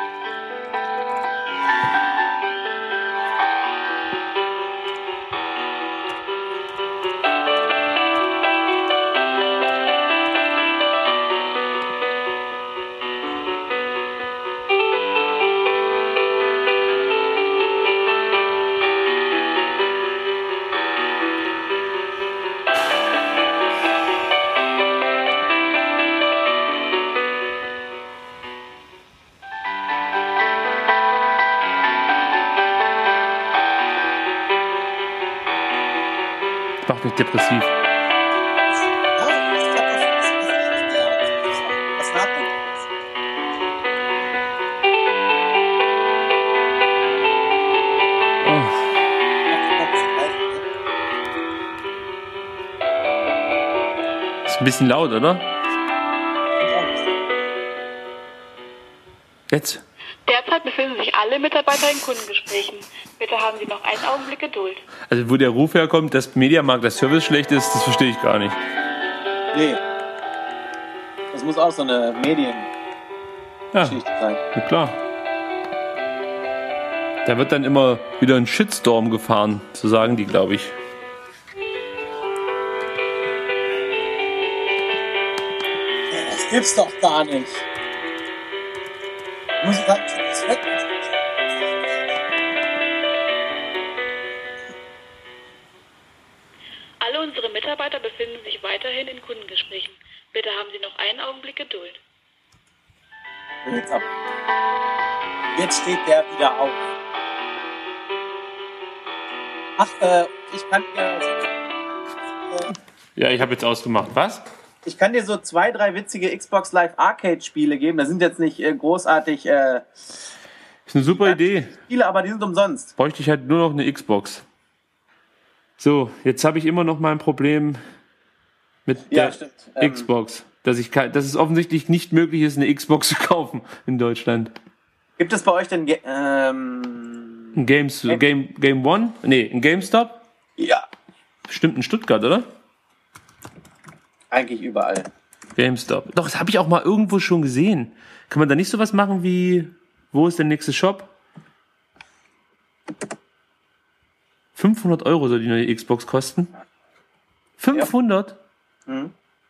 Macht mich depressiv. Ist ein bisschen laut, oder? Jetzt. Derzeit befinden sich alle Mitarbeiter in Kundengesprächen. Bitte haben Sie noch einen Augenblick Geduld. Also wo der Ruf herkommt, dass Mediamarkt der Service schlecht ist, das verstehe ich gar nicht. Nee. Das muss auch so eine Mediengeschichte Ja, sein. na klar. Da wird dann immer wieder ein Shitstorm gefahren, so sagen die, glaube ich. Das gibt's doch gar nicht. Muss ich halt Mitarbeiter befinden sich weiterhin in Kundengesprächen. Bitte haben Sie noch einen Augenblick Geduld. Jetzt steht der wieder auf. Ach, ich kann dir... Ja, ich habe jetzt ausgemacht. Was? Ich kann dir so 2, 3 witzige Xbox Live Arcade Spiele geben. Das sind jetzt nicht großartig Ist eine super Idee. Spiele, aber die sind umsonst. Bräuchte ich halt nur noch eine Xbox. So, jetzt habe ich immer noch mein Problem mit der Xbox. Dass es offensichtlich nicht möglich ist, eine Xbox zu kaufen in Deutschland. Gibt es bei euch denn Ein Game One? Nee, ein GameStop? Ja, Bestimmt in Stuttgart, oder? eigentlich überall. GameStop. Doch, das habe ich auch mal irgendwo schon gesehen. Kann man da nicht sowas machen wie, wo ist der nächste Shop? 500 € soll die neue Xbox kosten. 500? Ja. Mhm.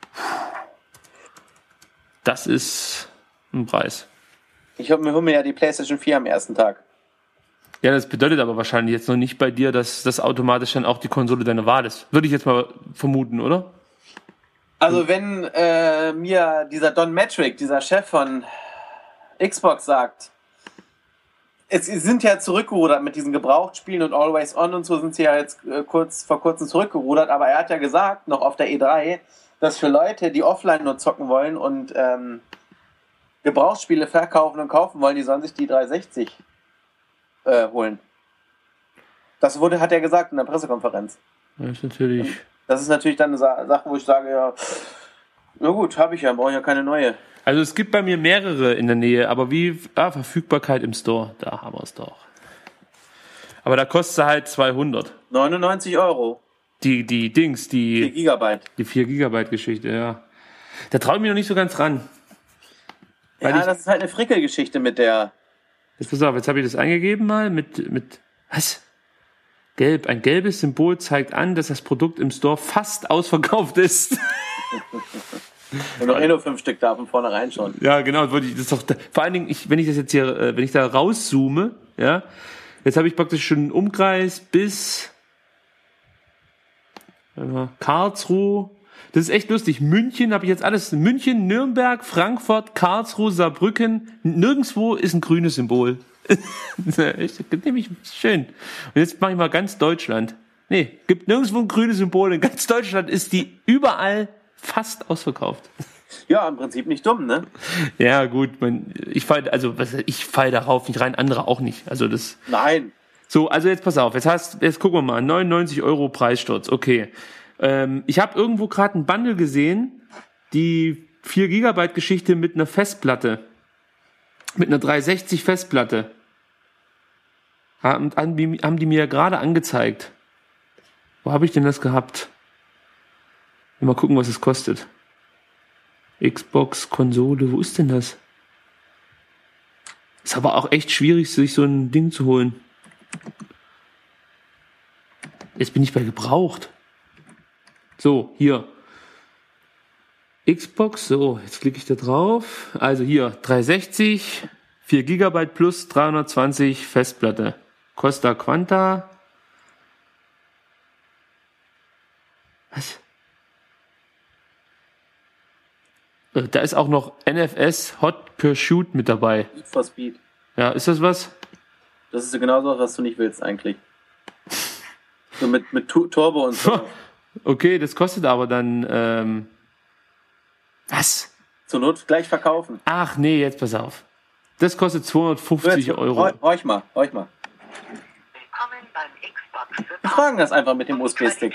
Das ist ein Preis. Ich hole mir ja die PlayStation 4 am ersten Tag. Ja, das bedeutet aber wahrscheinlich jetzt noch nicht bei dir, dass das automatisch dann auch die Konsole deiner Wahl ist. Würde ich jetzt mal vermuten, oder? Also wenn mir dieser Don Matrick, dieser Chef von Xbox sagt, sie sind ja zurückgerudert mit diesen Gebrauchtspielen und Always On und so sind sie ja jetzt vor kurzem zurückgerudert, aber er hat ja gesagt, noch auf der E3, dass für Leute, die offline nur zocken wollen und Gebrauchsspiele verkaufen und kaufen wollen, die sollen sich die 360 holen. Das hat er gesagt in der Pressekonferenz. Das ist natürlich dann eine Sache, wo ich sage, ja gut, habe ich ja, brauche ich ja keine neue. Also es gibt bei mir mehrere in der Nähe, aber Verfügbarkeit im Store, da haben wir es doch. Aber da kostet sie halt 200. 99 €. Die 4 Gigabyte. Die 4 Gigabyte Geschichte, ja. Da traue ich mich noch nicht so ganz ran. Das ist halt eine Frickelgeschichte mit der... Jetzt pass auf, jetzt habe ich das eingegeben mal mit was? Gelb. Ein gelbes Symbol zeigt an, dass das Produkt im Store fast ausverkauft ist. Und noch nur 5 Stück da von vornherein schon. Ja, genau. Vor allen Dingen, wenn ich da rauszoome, ja, jetzt habe ich praktisch schon einen Umkreis bis Karlsruhe. Das ist echt lustig. München habe ich jetzt alles. München, Nürnberg, Frankfurt, Karlsruhe, Saarbrücken. Nirgendwo ist ein grünes Symbol. Nämlich schön. Und jetzt mache ich mal ganz Deutschland. Nee, gibt nirgendwo ein grünes Symbol. In ganz Deutschland ist die überall fast ausverkauft. Ja, im Prinzip nicht dumm, ne? Ja, gut. Ich fall darauf nicht rein, andere auch nicht. Also das. Nein. So, also jetzt pass auf. Jetzt gucken wir mal. 99 € Preissturz. Okay. Ich habe irgendwo gerade ein Bundle gesehen, die 4 Gigabyte Geschichte mit einer Festplatte. Mit einer 360 Festplatte. Haben die mir gerade angezeigt. Wo habe ich denn das gehabt? Mal gucken, was es kostet. Xbox, Konsole, wo ist denn das? Ist aber auch echt schwierig, sich so ein Ding zu holen. Jetzt bin ich bei gebraucht. So, hier. Xbox, so, jetzt klicke ich da drauf. Also hier, 360, 4 GB plus 320 Festplatte. Costa Quanta. Was? Da ist auch noch NFS Hot Pursuit mit dabei. Need for Speed. Ja, ist das was? Das ist genau so, was du nicht willst eigentlich. So mit Turbo und so. Okay, das kostet aber dann, was? Zur Not gleich verkaufen. Ach nee, jetzt pass auf. Das kostet 250 €. Horch mal. Willkommen beim Xbox. Wir fragen das einfach mit dem USB-Stick.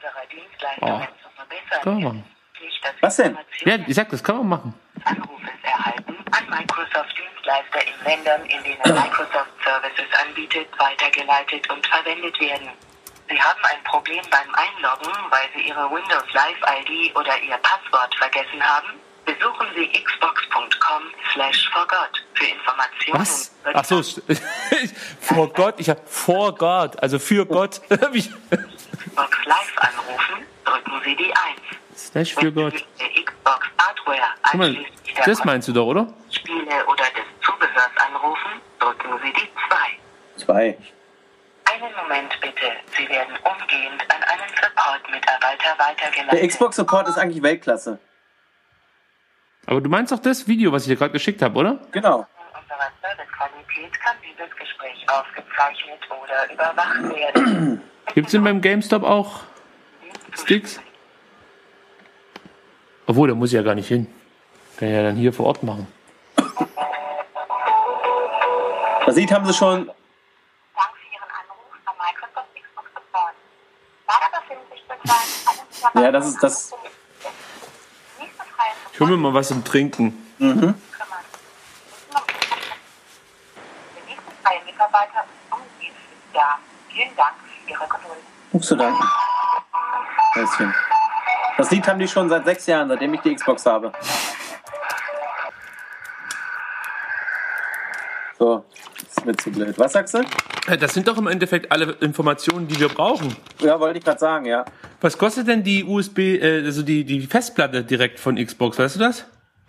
Was denn? Ja, ich sag, das kann man machen. Anrufes erhalten an Microsoft-Dienstleister in Ländern, in denen Microsoft Services anbietet, weitergeleitet und verwendet werden. Sie haben ein Problem beim Einloggen, weil Sie Ihre Windows Live ID oder Ihr Passwort vergessen haben? Besuchen Sie xbox.com/forgot für Informationen. Was? Ach so, forgot, ich hab forgot, also für Gott. Xbox Live anrufen, drücken Sie die 1. Slash für Gott. Xbox Hardware Guck mal, das meinst du doch, oder? Spiele oder des Zubehörs anrufen, drücken Sie die 2. 2. Einen Moment bitte. Sie werden umgehend an einen Support-Mitarbeiter weitergeleitet. Der Xbox-Support ist eigentlich Weltklasse. Aber du meinst doch das Video, was ich dir gerade geschickt habe, oder? Genau. Unserer Servicequalität kann dieses Gespräch aufgezeichnet oder überwacht werden. Gibt's denn beim GameStop auch Sticks? Obwohl, da muss ich ja gar nicht hin. Kann ich ja dann hier vor Ort machen. Das Lied haben sie schon. Dank für Ihren Anruf am Microsoft Xbox Support. Leider befinden sich zurzeit alle Mitarbeiter Ja, das ist das. nächste freie Ich hole mir mal was zum Trinken. kümmern. Der nächste freie Mitarbeiter umgeht ist da. Vielen Dank für Ihre Geduld. Musst du danken. Häschen. Das Lied haben die schon seit 6 Jahren, seitdem ich die Xbox habe. So, das ist mir zu blöd. Was sagst du? Das sind doch im Endeffekt alle Informationen, die wir brauchen. Ja, wollte ich gerade sagen, ja. Was kostet denn die USB, also die Festplatte direkt von Xbox, weißt du das?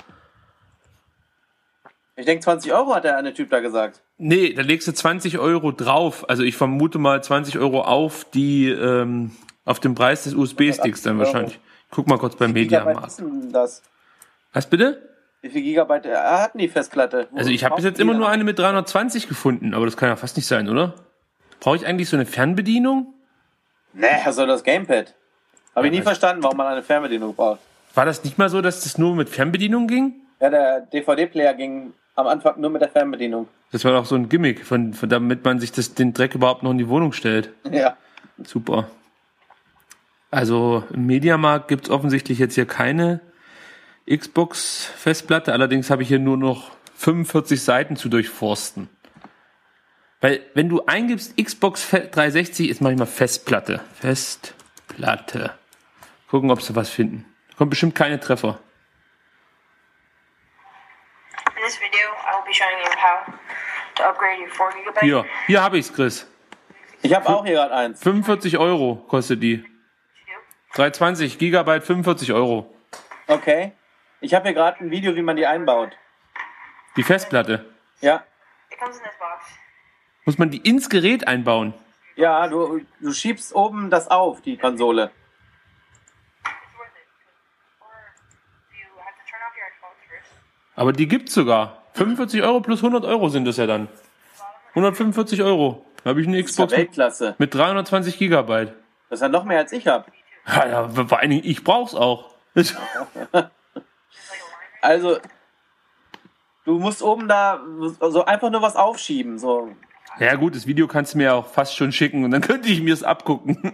Ich denke, 20 Euro hat der eine Typ da gesagt. Nee, da legst du 20 Euro drauf. Also ich vermute mal 20 Euro auf auf den Preis des USB-Sticks dann wahrscheinlich. Ich guck mal kurz beim Gigabyte Mediamarkt. ist denn das? Was bitte? Wie viel Gigabyte hat denn die Festplatte? Also ich habe bis jetzt immer nur eine mit 320 gefunden, aber das kann ja fast nicht sein, oder? Brauche ich eigentlich so eine Fernbedienung? Nee, also das Gamepad. Habe ich nie verstanden, warum man eine Fernbedienung braucht. War das nicht mal so, dass das nur mit Fernbedienung ging? Ja, der DVD-Player ging am Anfang nur mit der Fernbedienung. Das war doch so ein Gimmick, damit man sich den Dreck überhaupt noch in die Wohnung stellt. Ja. Super. Also im Mediamarkt gibt es offensichtlich jetzt hier keine Xbox-Festplatte. Allerdings habe ich hier nur noch 45 Seiten zu durchforsten. Weil wenn du eingibst Xbox 360, ist manchmal Festplatte. Festplatte. Gucken, ob sie was finden. Kommt bestimmt keine Treffer. In this video, I will be showing you how to upgrade your 4 GB. Hier habe ich's, Chris. Ich habe auch hier gerade eins. 45 Euro kostet die. 320 Gigabyte, 45 Euro. Okay. Ich habe hier gerade ein Video, wie man die einbaut. Die Festplatte. Ja. It comes in this box. Muss man die ins Gerät einbauen? Ja, du schiebst oben das auf, die Konsole. It's worth it. Or do you have to turn off your headphones first? Aber die gibt's sogar. 45 Euro plus 100 Euro sind das ja dann. 145 Euro. Da habe ich eine Das ist ja Xbox mit, Weltklasse. mit 320 Gigabyte. Das ist ja noch mehr als ich habe. Ja, vor allen Dingen, ich brauch's auch. Also, du musst oben da so einfach nur was aufschieben. So. Ja gut, das Video kannst du mir auch fast schon schicken und dann könnte ich mir es abgucken.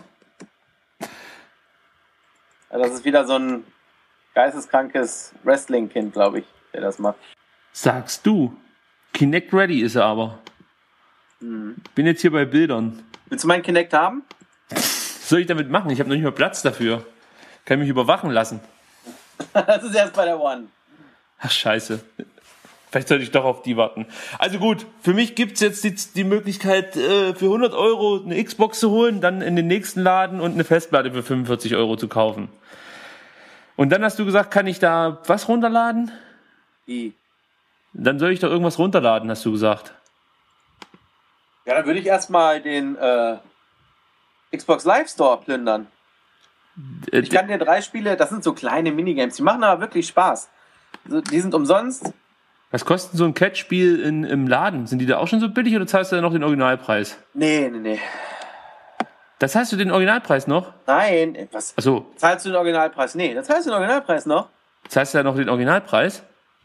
Ja, das ist wieder so ein geisteskrankes Wrestling-Kind, glaube ich, der das macht. Sagst du. Kinect Ready ist er aber. Bin jetzt hier bei Bildern. Willst du meinen Kinect haben? Was soll ich damit machen? Ich habe noch nicht mal Platz dafür. Kann mich überwachen lassen. Das ist erst bei der One. Ach, scheiße. Vielleicht sollte ich doch auf die warten. Also gut, für mich gibt's jetzt die Möglichkeit, für 100 Euro eine Xbox zu holen, dann in den nächsten Laden und eine Festplatte für 45 Euro zu kaufen. Und dann hast du gesagt, kann ich da was runterladen? Wie? Dann soll ich doch irgendwas runterladen, hast du gesagt. Ja, dann würde ich erstmal den Xbox Live Store plündern. Ich kann dir 3 Spiele, das sind so kleine Minigames, die machen aber wirklich Spaß. Also, die sind umsonst. Was kostet so ein Catch-Spiel im Laden? Sind die da auch schon so billig oder zahlst du da noch den Originalpreis? Nee. Das heißt du den Originalpreis noch? Nein, was? Achso, Zahlst du den Originalpreis? Nee, das zahlst du den Originalpreis noch. zahlst du da noch den Originalpreis?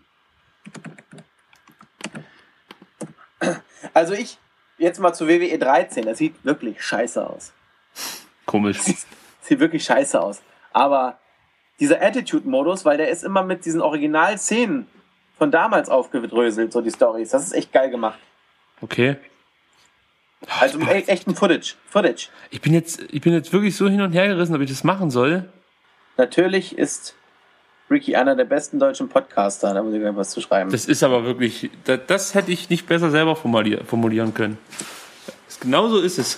Also jetzt mal zu WWE 13, das sieht wirklich scheiße aus. Komisch. Sieht wirklich scheiße aus. Aber dieser Attitude-Modus, weil der ist immer mit diesen Originalszenen von damals aufgedröselt, so die Storys. Das ist echt geil gemacht. Okay. Also echten Footage. Ich bin jetzt wirklich so hin und her gerissen, ob ich das machen soll. Natürlich ist Ricky einer der besten deutschen Podcaster, da muss ich gleich was zu schreiben. Das ist aber wirklich, das hätte ich nicht besser selber formulieren können. Genauso ist es.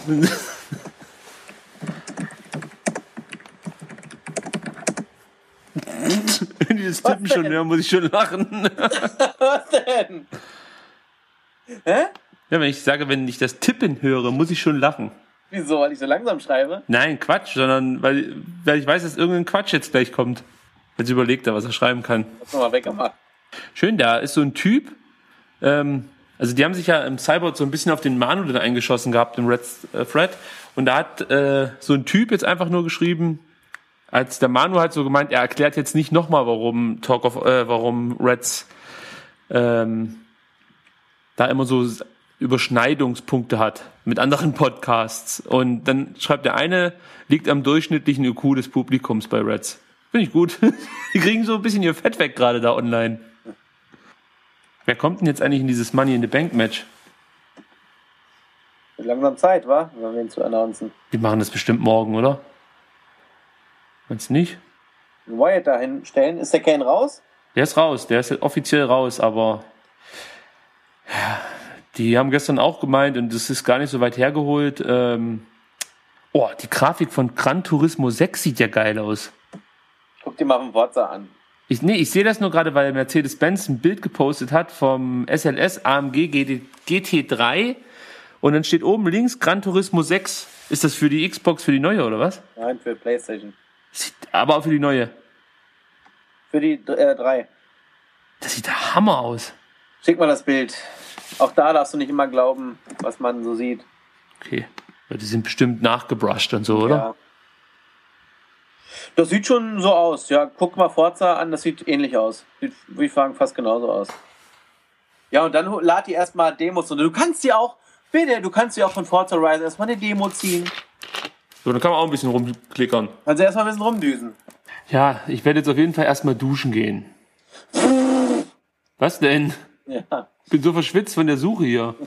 Wenn ich das Tippen schon höre, muss ich schon lachen. Was denn? Hä? Ja, wenn ich sage, wenn ich das Tippen höre, muss ich schon lachen. Wieso, weil ich so langsam schreibe? Nein, Quatsch, sondern weil ich weiß, dass irgendein Quatsch jetzt gleich kommt. Jetzt überlegt er, was er schreiben kann. Lass mal weggemacht. Schön, da ist so ein Typ, also die haben sich ja im Cyborg so ein bisschen auf den Manu dann eingeschossen gehabt, im Red Thread. Und da hat so ein Typ jetzt einfach nur geschrieben, als der Manu hat so gemeint, er erklärt jetzt nicht nochmal, warum Reds da immer so Überschneidungspunkte hat mit anderen Podcasts. Und dann schreibt der eine, liegt am durchschnittlichen IQ des Publikums bei Reds. Finde ich gut. Die kriegen so ein bisschen ihr Fett weg gerade da online. Wer kommt denn jetzt eigentlich in dieses Money in the Bank Match? Wird langsam Zeit, wa? Um wen zu announcen. Die machen das bestimmt morgen, oder? Meinst du nicht? Wyatt dahin stellen. Ist der Kane raus? Der ist raus, der ist offiziell raus, aber ja, die haben gestern auch gemeint, und das ist gar nicht so weit hergeholt, die Grafik von Gran Turismo 6 sieht ja geil aus. Guck dir mal von Forza an. Ich sehe das nur gerade, weil Mercedes-Benz ein Bild gepostet hat vom SLS AMG GT3 und dann steht oben links Gran Turismo 6. Ist das für die Xbox, für die neue, oder was? Nein, für PlayStation. Aber auch für die neue. Für die 3. Das sieht der Hammer aus. Schick mal das Bild. Auch da darfst du nicht immer glauben, was man so sieht. Okay, weil die sind bestimmt nachgebrusht und so, oder? Ja. Das sieht schon so aus. Ja, guck mal Forza an, das sieht ähnlich aus. Sieht, würde ich sagen, fast genauso aus. Ja, und dann lad die erstmal Demos. Und du kannst dir auch von Forza Horizon erstmal eine Demo ziehen. So, dann kann man auch ein bisschen rumklickern. Also erstmal ein bisschen rumdüsen. Ja, ich werde jetzt auf jeden Fall erstmal duschen gehen. Was denn? Ja. Ich bin so verschwitzt von der Suche hier.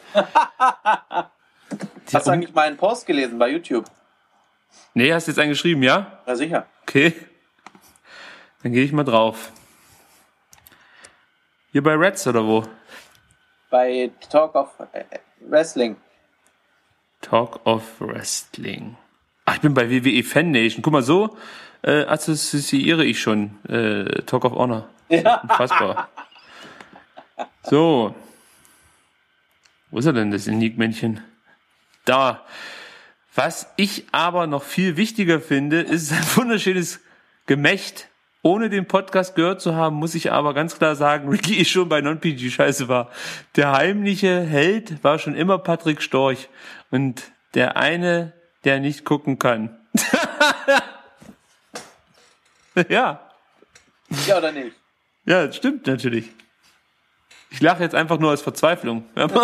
Hast du eigentlich meinen Post gelesen bei YouTube? Nee, hast du jetzt einen geschrieben, ja? Na sicher. Okay. Dann gehe ich mal drauf. Hier bei Reds oder wo? Bei Talk of Wrestling. Talk of Wrestling. Ach, ich bin bei WWE Fan Nation. Guck mal, so assoziiere ich schon Talk of Honor. Ja. Unfassbar. So. Wo ist er denn, das Unique-Männchen? Da. Was ich aber noch viel wichtiger finde, ist ein wunderschönes Gemächt. Ohne den Podcast gehört zu haben, muss ich aber ganz klar sagen, Ricky ist schon bei Non-PG scheiße war. Der heimliche Held war schon immer Patrick Storch. Und der eine, der nicht gucken kann. Ja. Ja oder nicht? Ja, das stimmt natürlich. Ich lache jetzt einfach nur aus Verzweiflung.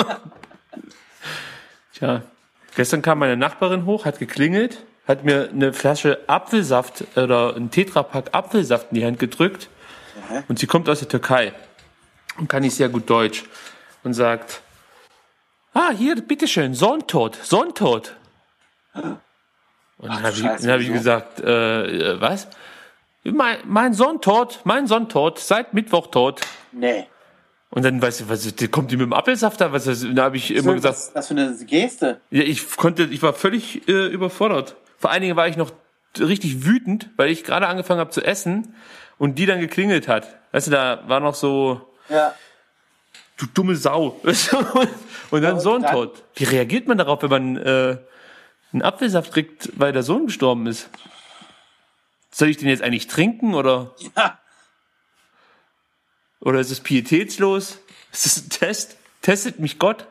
Tja, gestern kam meine Nachbarin hoch, hat geklingelt, hat mir eine Flasche Apfelsaft oder ein Tetrapack Apfelsaft in die Hand gedrückt. Und sie kommt aus der Türkei und kann nicht sehr gut Deutsch und sagt, hier, bitteschön, Sohntod. Und dann habe ich gesagt, was? Mein Sohn tot, seit Mittwoch tot. Nee. Und dann, weißt du, was, kommt die mit dem Apfelsaft da? Da habe ich immer gesagt. Was für eine Geste? Ja, ich war völlig überfordert. Vor allen Dingen war ich noch richtig wütend, weil ich gerade angefangen habe zu essen und die dann geklingelt hat. Weißt du, da war noch so, Ja. du dumme Sau. Und dann Sohn tot. Wie reagiert man darauf, wenn man einen Apfelsaft kriegt, weil der Sohn gestorben ist? Soll ich den jetzt eigentlich trinken oder? Ja. Oder ist es pietätslos? Ist es ein Test? Testet mich Gott?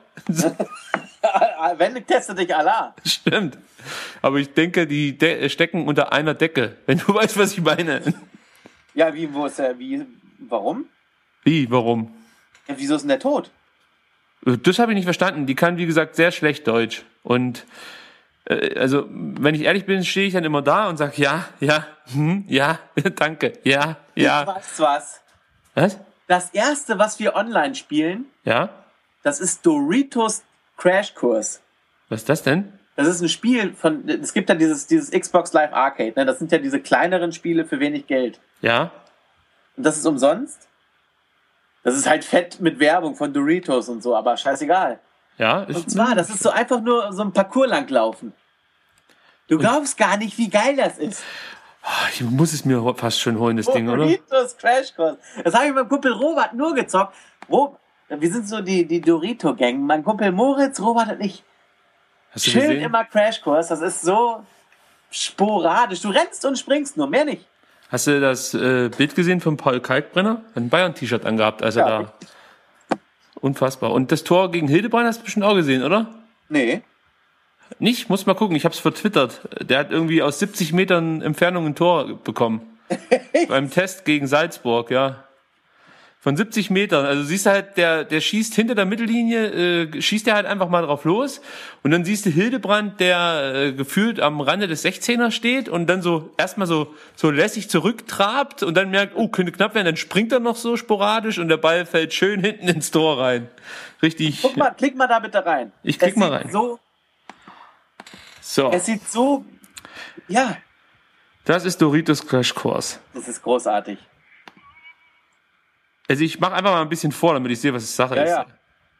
Wenn, testet dich Allah. Stimmt. Aber ich denke, die stecken unter einer Decke. Wenn du weißt, was ich meine. Ja, warum? Wie, warum? Ja, wieso ist denn der tot? Das habe ich nicht verstanden. Die kann, wie gesagt, sehr schlecht Deutsch. Und also, wenn ich ehrlich bin, stehe ich dann immer da und sage, ja, danke, ja. Weißt du was? Was? Das erste, was wir online spielen, Ja? das ist Doritos Crashkurs. Was ist das denn? Das ist ein Spiel es gibt ja dieses Xbox Live Arcade, ne? Das sind ja diese kleineren Spiele für wenig Geld. Ja? Und das ist umsonst. Das ist halt fett mit Werbung von Doritos und so, aber scheißegal. Ja? Und zwar, das ist so einfach nur so ein Parcours langlaufen. Du glaubst gar nicht, wie geil das ist. Ich muss es mir fast schon holen, das Ding, oder? Doritos Crashkurs. Das habe ich mit meinem Kumpel Robert nur gezockt. Wir sind so die Dorito-Gang. Mein Kumpel Moritz, Robert und ich Hast du chillen gesehen? immer Crashkurs. Das ist so sporadisch. Du rennst und springst nur, mehr nicht. Hast du das Bild gesehen von Paul Kalkbrenner? Hat ein Bayern-T-Shirt angehabt, als er Ja. da. Unfassbar. Und das Tor gegen Hildebrand hast du bestimmt auch gesehen, oder? Nee. Nicht? Muss mal gucken. Ich hab's vertwittert. Der hat irgendwie aus 70 Metern Entfernung ein Tor bekommen. Beim Test gegen Salzburg, ja. Von 70 Metern. Also siehst du halt, der schießt hinter der Mittellinie, schießt er halt einfach mal drauf los. Und dann siehst du Hildebrand, der gefühlt am Rande des 16er steht und dann so erstmal so lässig zurücktrabt und dann merkt, oh, könnte knapp werden. Dann springt er noch so sporadisch und der Ball fällt schön hinten ins Tor rein. Richtig. Guck mal, klick mal da bitte rein. Ich klick Es mal sieht rein. So, So, es sieht so, ja, das ist Doritos Crash Course. das ist großartig. Also ich mache einfach mal ein bisschen vor, damit ich sehe, was die Sache ist. Ja.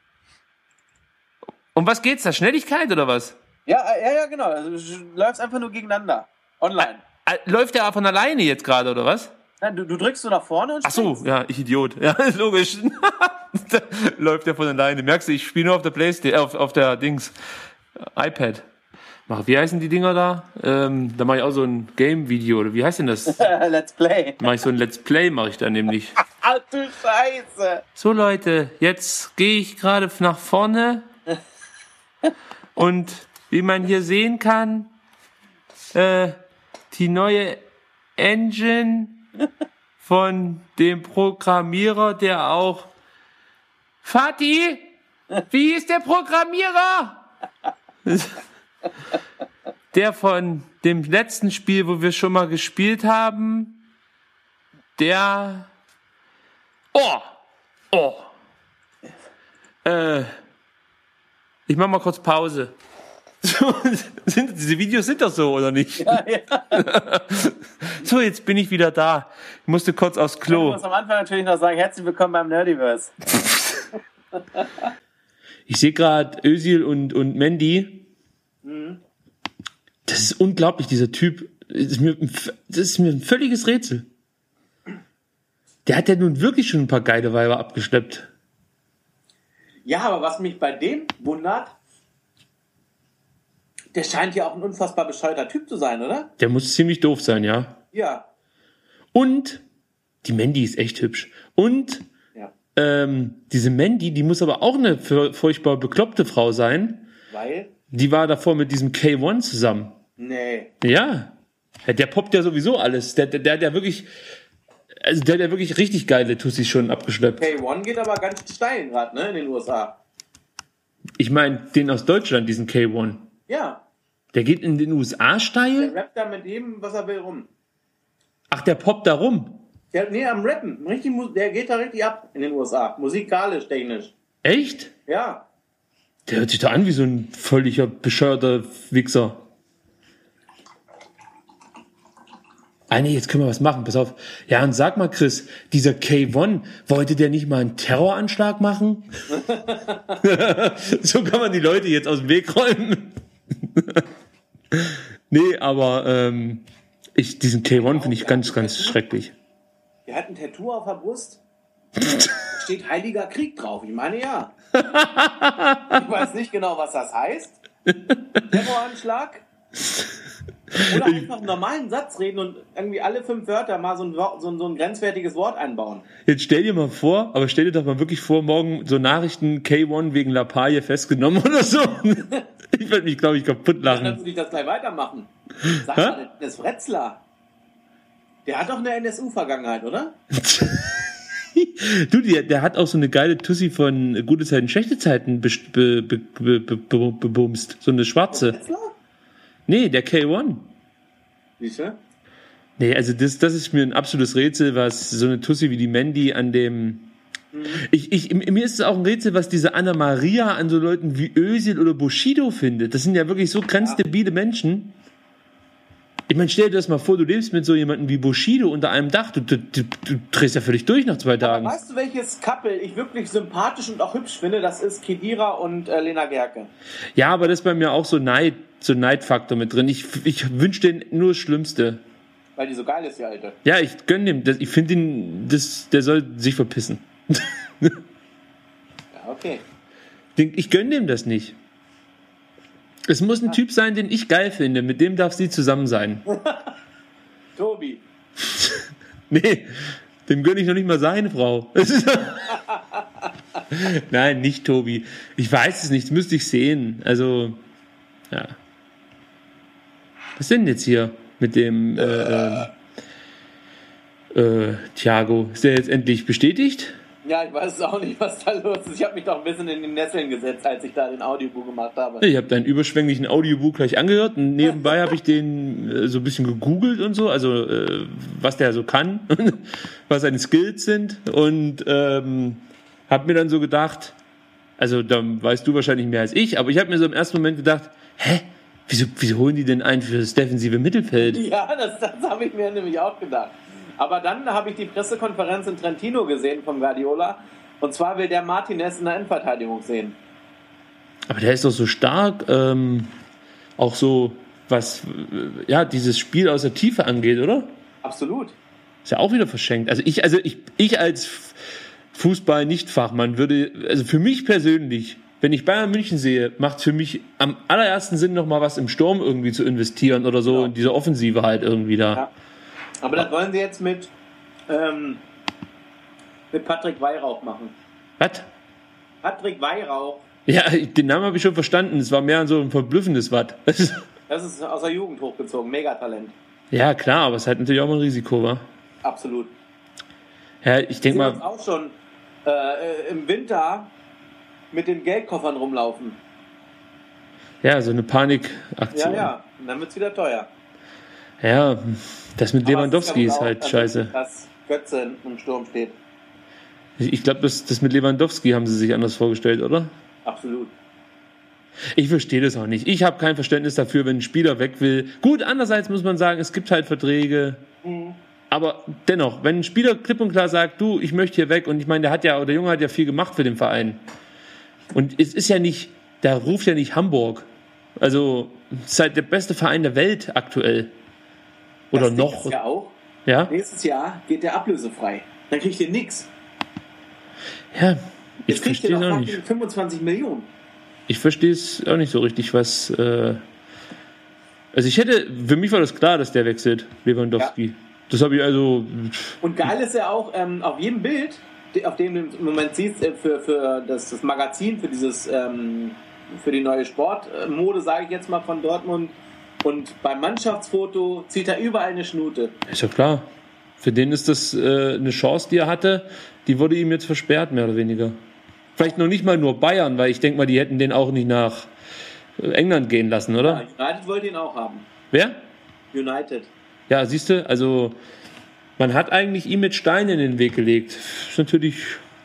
Um was geht's da? Schnelligkeit oder was? Ja, genau. Also, du läufst einfach nur gegeneinander. Online. Läuft der von alleine jetzt gerade oder was? Nein, du drückst so nach vorne und Ach so, springst. ja, ich Idiot. Ja, logisch. Da läuft der von alleine. Merkst du, ich spiele nur auf der Playstation, auf der Dings iPad. Wie heißen die Dinger da? Da mache ich auch so ein Game-Video, oder wie heißt denn das? Let's Play. Mache ich so ein Let's Play, mache ich da nämlich. Ach du Scheiße. So Leute, jetzt gehe ich gerade nach vorne und wie man hier sehen kann, die neue Engine von dem Programmierer, der auch... Fatih, wie ist der Programmierer? Der von dem letzten Spiel, wo wir schon mal gespielt haben, der... Ich mach mal kurz Pause. Diese Videos sind doch so, oder nicht? Ja. So, jetzt bin ich wieder da. Ich musste kurz aufs Ich Klo. muss am Anfang natürlich noch sagen, herzlich willkommen beim Nerdiverse. Ich sehe gerade Özil und Mandy. Das ist unglaublich, dieser Typ. Das ist mir ein völliges Rätsel. Der hat ja nun wirklich schon ein paar geile Weiber abgeschleppt. Ja, aber was mich bei dem wundert, der scheint ja auch ein unfassbar bescheuerter Typ zu sein, oder? Der muss ziemlich doof sein, ja. Ja. Und die Mandy ist echt hübsch. Und Ja. diese Mandy, die muss aber auch eine furchtbar bekloppte Frau sein. Weil? Die war davor mit diesem K1 zusammen. Nee. Ja. Der poppt ja sowieso alles. Der hat ja wirklich... Also der hat ja wirklich richtig geile Tussis schon abgeschleppt. K1 geht aber ganz steil gerade, ne, in den USA. Ich meine, den aus Deutschland, diesen K1. Ja. Der geht in den USA steil? Der rappt da mit jedem, was er will, rum. Ach, der poppt da rum. Nee, am Rappen. Der geht da richtig ab in den USA. Musikalisch, technisch. Echt? Ja. Der hört sich da an wie so ein völliger bescheuerter Wichser. Ah nee, jetzt können wir was machen, pass auf. Ja, und sag mal, Chris, dieser K1, wollte der nicht mal einen Terroranschlag machen? So kann man die Leute jetzt aus dem Weg räumen. Nee, aber diesen K1 finde ich ganz, ganz schrecklich. Der hat ein Tattoo auf der Brust. Da steht Heiliger Krieg drauf. Ich meine, ja. Ich weiß nicht genau, was das heißt. Terroranschlag. Oder einfach einen normalen Satz reden und irgendwie alle 5 Wörter mal so ein grenzwertiges Wort einbauen. Jetzt stell dir mal vor, aber stell dir doch mal wirklich vor, morgen so Nachrichten, K1 wegen Lappalie festgenommen oder so. Ich werde mich, glaube ich, kaputt Dann lachen. würde ich das gleich weitermachen. Sag mal, das Fretzler. Der hat doch eine NSU-Vergangenheit, oder? Du, der hat auch so eine geile Tussi von Gute Zeiten, Schlechte Zeiten bebumst. So eine schwarze. Fretzler? Nee, der K1. Siehst du? Nee, also das ist mir ein absolutes Rätsel, was so eine Tussi wie die Mandy an dem... Mir ist es auch ein Rätsel, was diese Anna Maria an so Leuten wie Özil oder Bushido findet. Das sind ja wirklich so grenzdebile Menschen. Ich meine, stell dir das mal vor, du lebst mit so jemandem wie Bushido unter einem Dach. Du drehst ja völlig durch nach 2 Tagen. Weißt du, welches Couple ich wirklich sympathisch und auch hübsch finde? Das ist Kedira und Lena Gerke. Ja, aber das ist bei mir auch so Neidfaktor mit drin. Ich wünsche denen nur das Schlimmste. Weil die so geil ist, die Alte. Ja, ich gönne dem. Ich finde ihn, der soll sich verpissen. okay. Ich gönne dem das nicht. Es muss ein Typ sein, den ich geil finde. Mit dem darf sie zusammen sein. Tobi. Nee, dem gönne ich noch nicht mal seine Frau. Nein, nicht Tobi. Ich weiß es nicht, das müsste ich sehen. Also, ja. Was denn jetzt hier mit dem Thiago? Ist der jetzt endlich bestätigt? Ja, ich weiß auch nicht, was da los ist. Ich habe mich doch ein bisschen in die Nesseln gesetzt, als ich da den Audiobook gemacht habe. Ich habe deinen überschwänglichen Audiobook gleich angehört und nebenbei habe ich den so ein bisschen gegoogelt und so, also was der so kann, was seine Skills sind und habe mir dann so gedacht, also da weißt du wahrscheinlich mehr als ich, aber ich habe mir so im ersten Moment gedacht, wieso holen die denn einen für das defensive Mittelfeld? Ja, das habe ich mir nämlich auch gedacht. Aber dann habe ich die Pressekonferenz in Trentino gesehen vom Guardiola. Und zwar will der Martinez in der Innenverteidigung sehen. Aber der ist doch so stark, auch so, was dieses Spiel aus der Tiefe angeht, oder? Absolut. Ist ja auch wieder verschenkt. Also ich als Fußball-Nicht-Fachmann also für mich persönlich, wenn ich Bayern München sehe, macht es für mich am allerersten Sinn, noch mal was im Sturm irgendwie zu investieren oder so, in diese Offensive halt irgendwie da. Ja. Aber das wollen sie jetzt mit Patrick Weihrauch machen. Was? Patrick Weihrauch. Ja, den Namen habe ich schon verstanden. Es war mehr so ein verblüffendes Watt. Das ist aus der Jugend hochgezogen. Megatalent. Ja, klar, aber es hat natürlich auch mal ein Risiko, wa? Absolut. Ja, ich denke mal. Sie uns auch schon im Winter mit den Geldkoffern rumlaufen. Ja, so eine Panikaktion. Ja. Und dann wird es wieder teuer. Ja, das mit Lewandowski ist halt scheiße. Dass Götze im Sturm steht. Ich glaube, das mit Lewandowski haben sie sich anders vorgestellt, oder? Absolut. Ich verstehe das auch nicht. Ich habe kein Verständnis dafür, wenn ein Spieler weg will. Gut, andererseits muss man sagen, es gibt halt Verträge. Aber dennoch, wenn ein Spieler klipp und klar sagt, du, ich möchte hier weg, und ich meine, der Junge hat ja viel gemacht für den Verein. Und es ist ja nicht, der ruft ja nicht Hamburg. Also, es ist halt der beste Verein der Welt aktuell. Oder das noch. Ist ja auch. Ja? Nächstes Jahr geht der ablösefrei. Dann kriegt ihr nichts. Ja, ich Jetzt kriegt verstehe ihr es doch auch nicht. 25 Millionen. Ich verstehe es auch nicht so richtig, was. Also für mich war das klar, dass der wechselt, Lewandowski. Ja. Das habe ich also. Und geil ist ja auch, auf jedem Bild, auf dem du im Moment siehst, für das Magazin, für dieses, für die neue Sportmode, sage ich jetzt mal, von Dortmund. Und beim Mannschaftsfoto zieht er überall eine Schnute. Ist ja klar. Für den ist das eine Chance, die er hatte, die wurde ihm jetzt versperrt, mehr oder weniger. Vielleicht noch nicht mal nur Bayern, weil ich denke mal, die hätten den auch nicht nach England gehen lassen, oder? Ja, United wollte ihn auch haben. Wer? United. Ja, siehst du, also man hat eigentlich ihm mit Steinen in den Weg gelegt. Ist natürlich.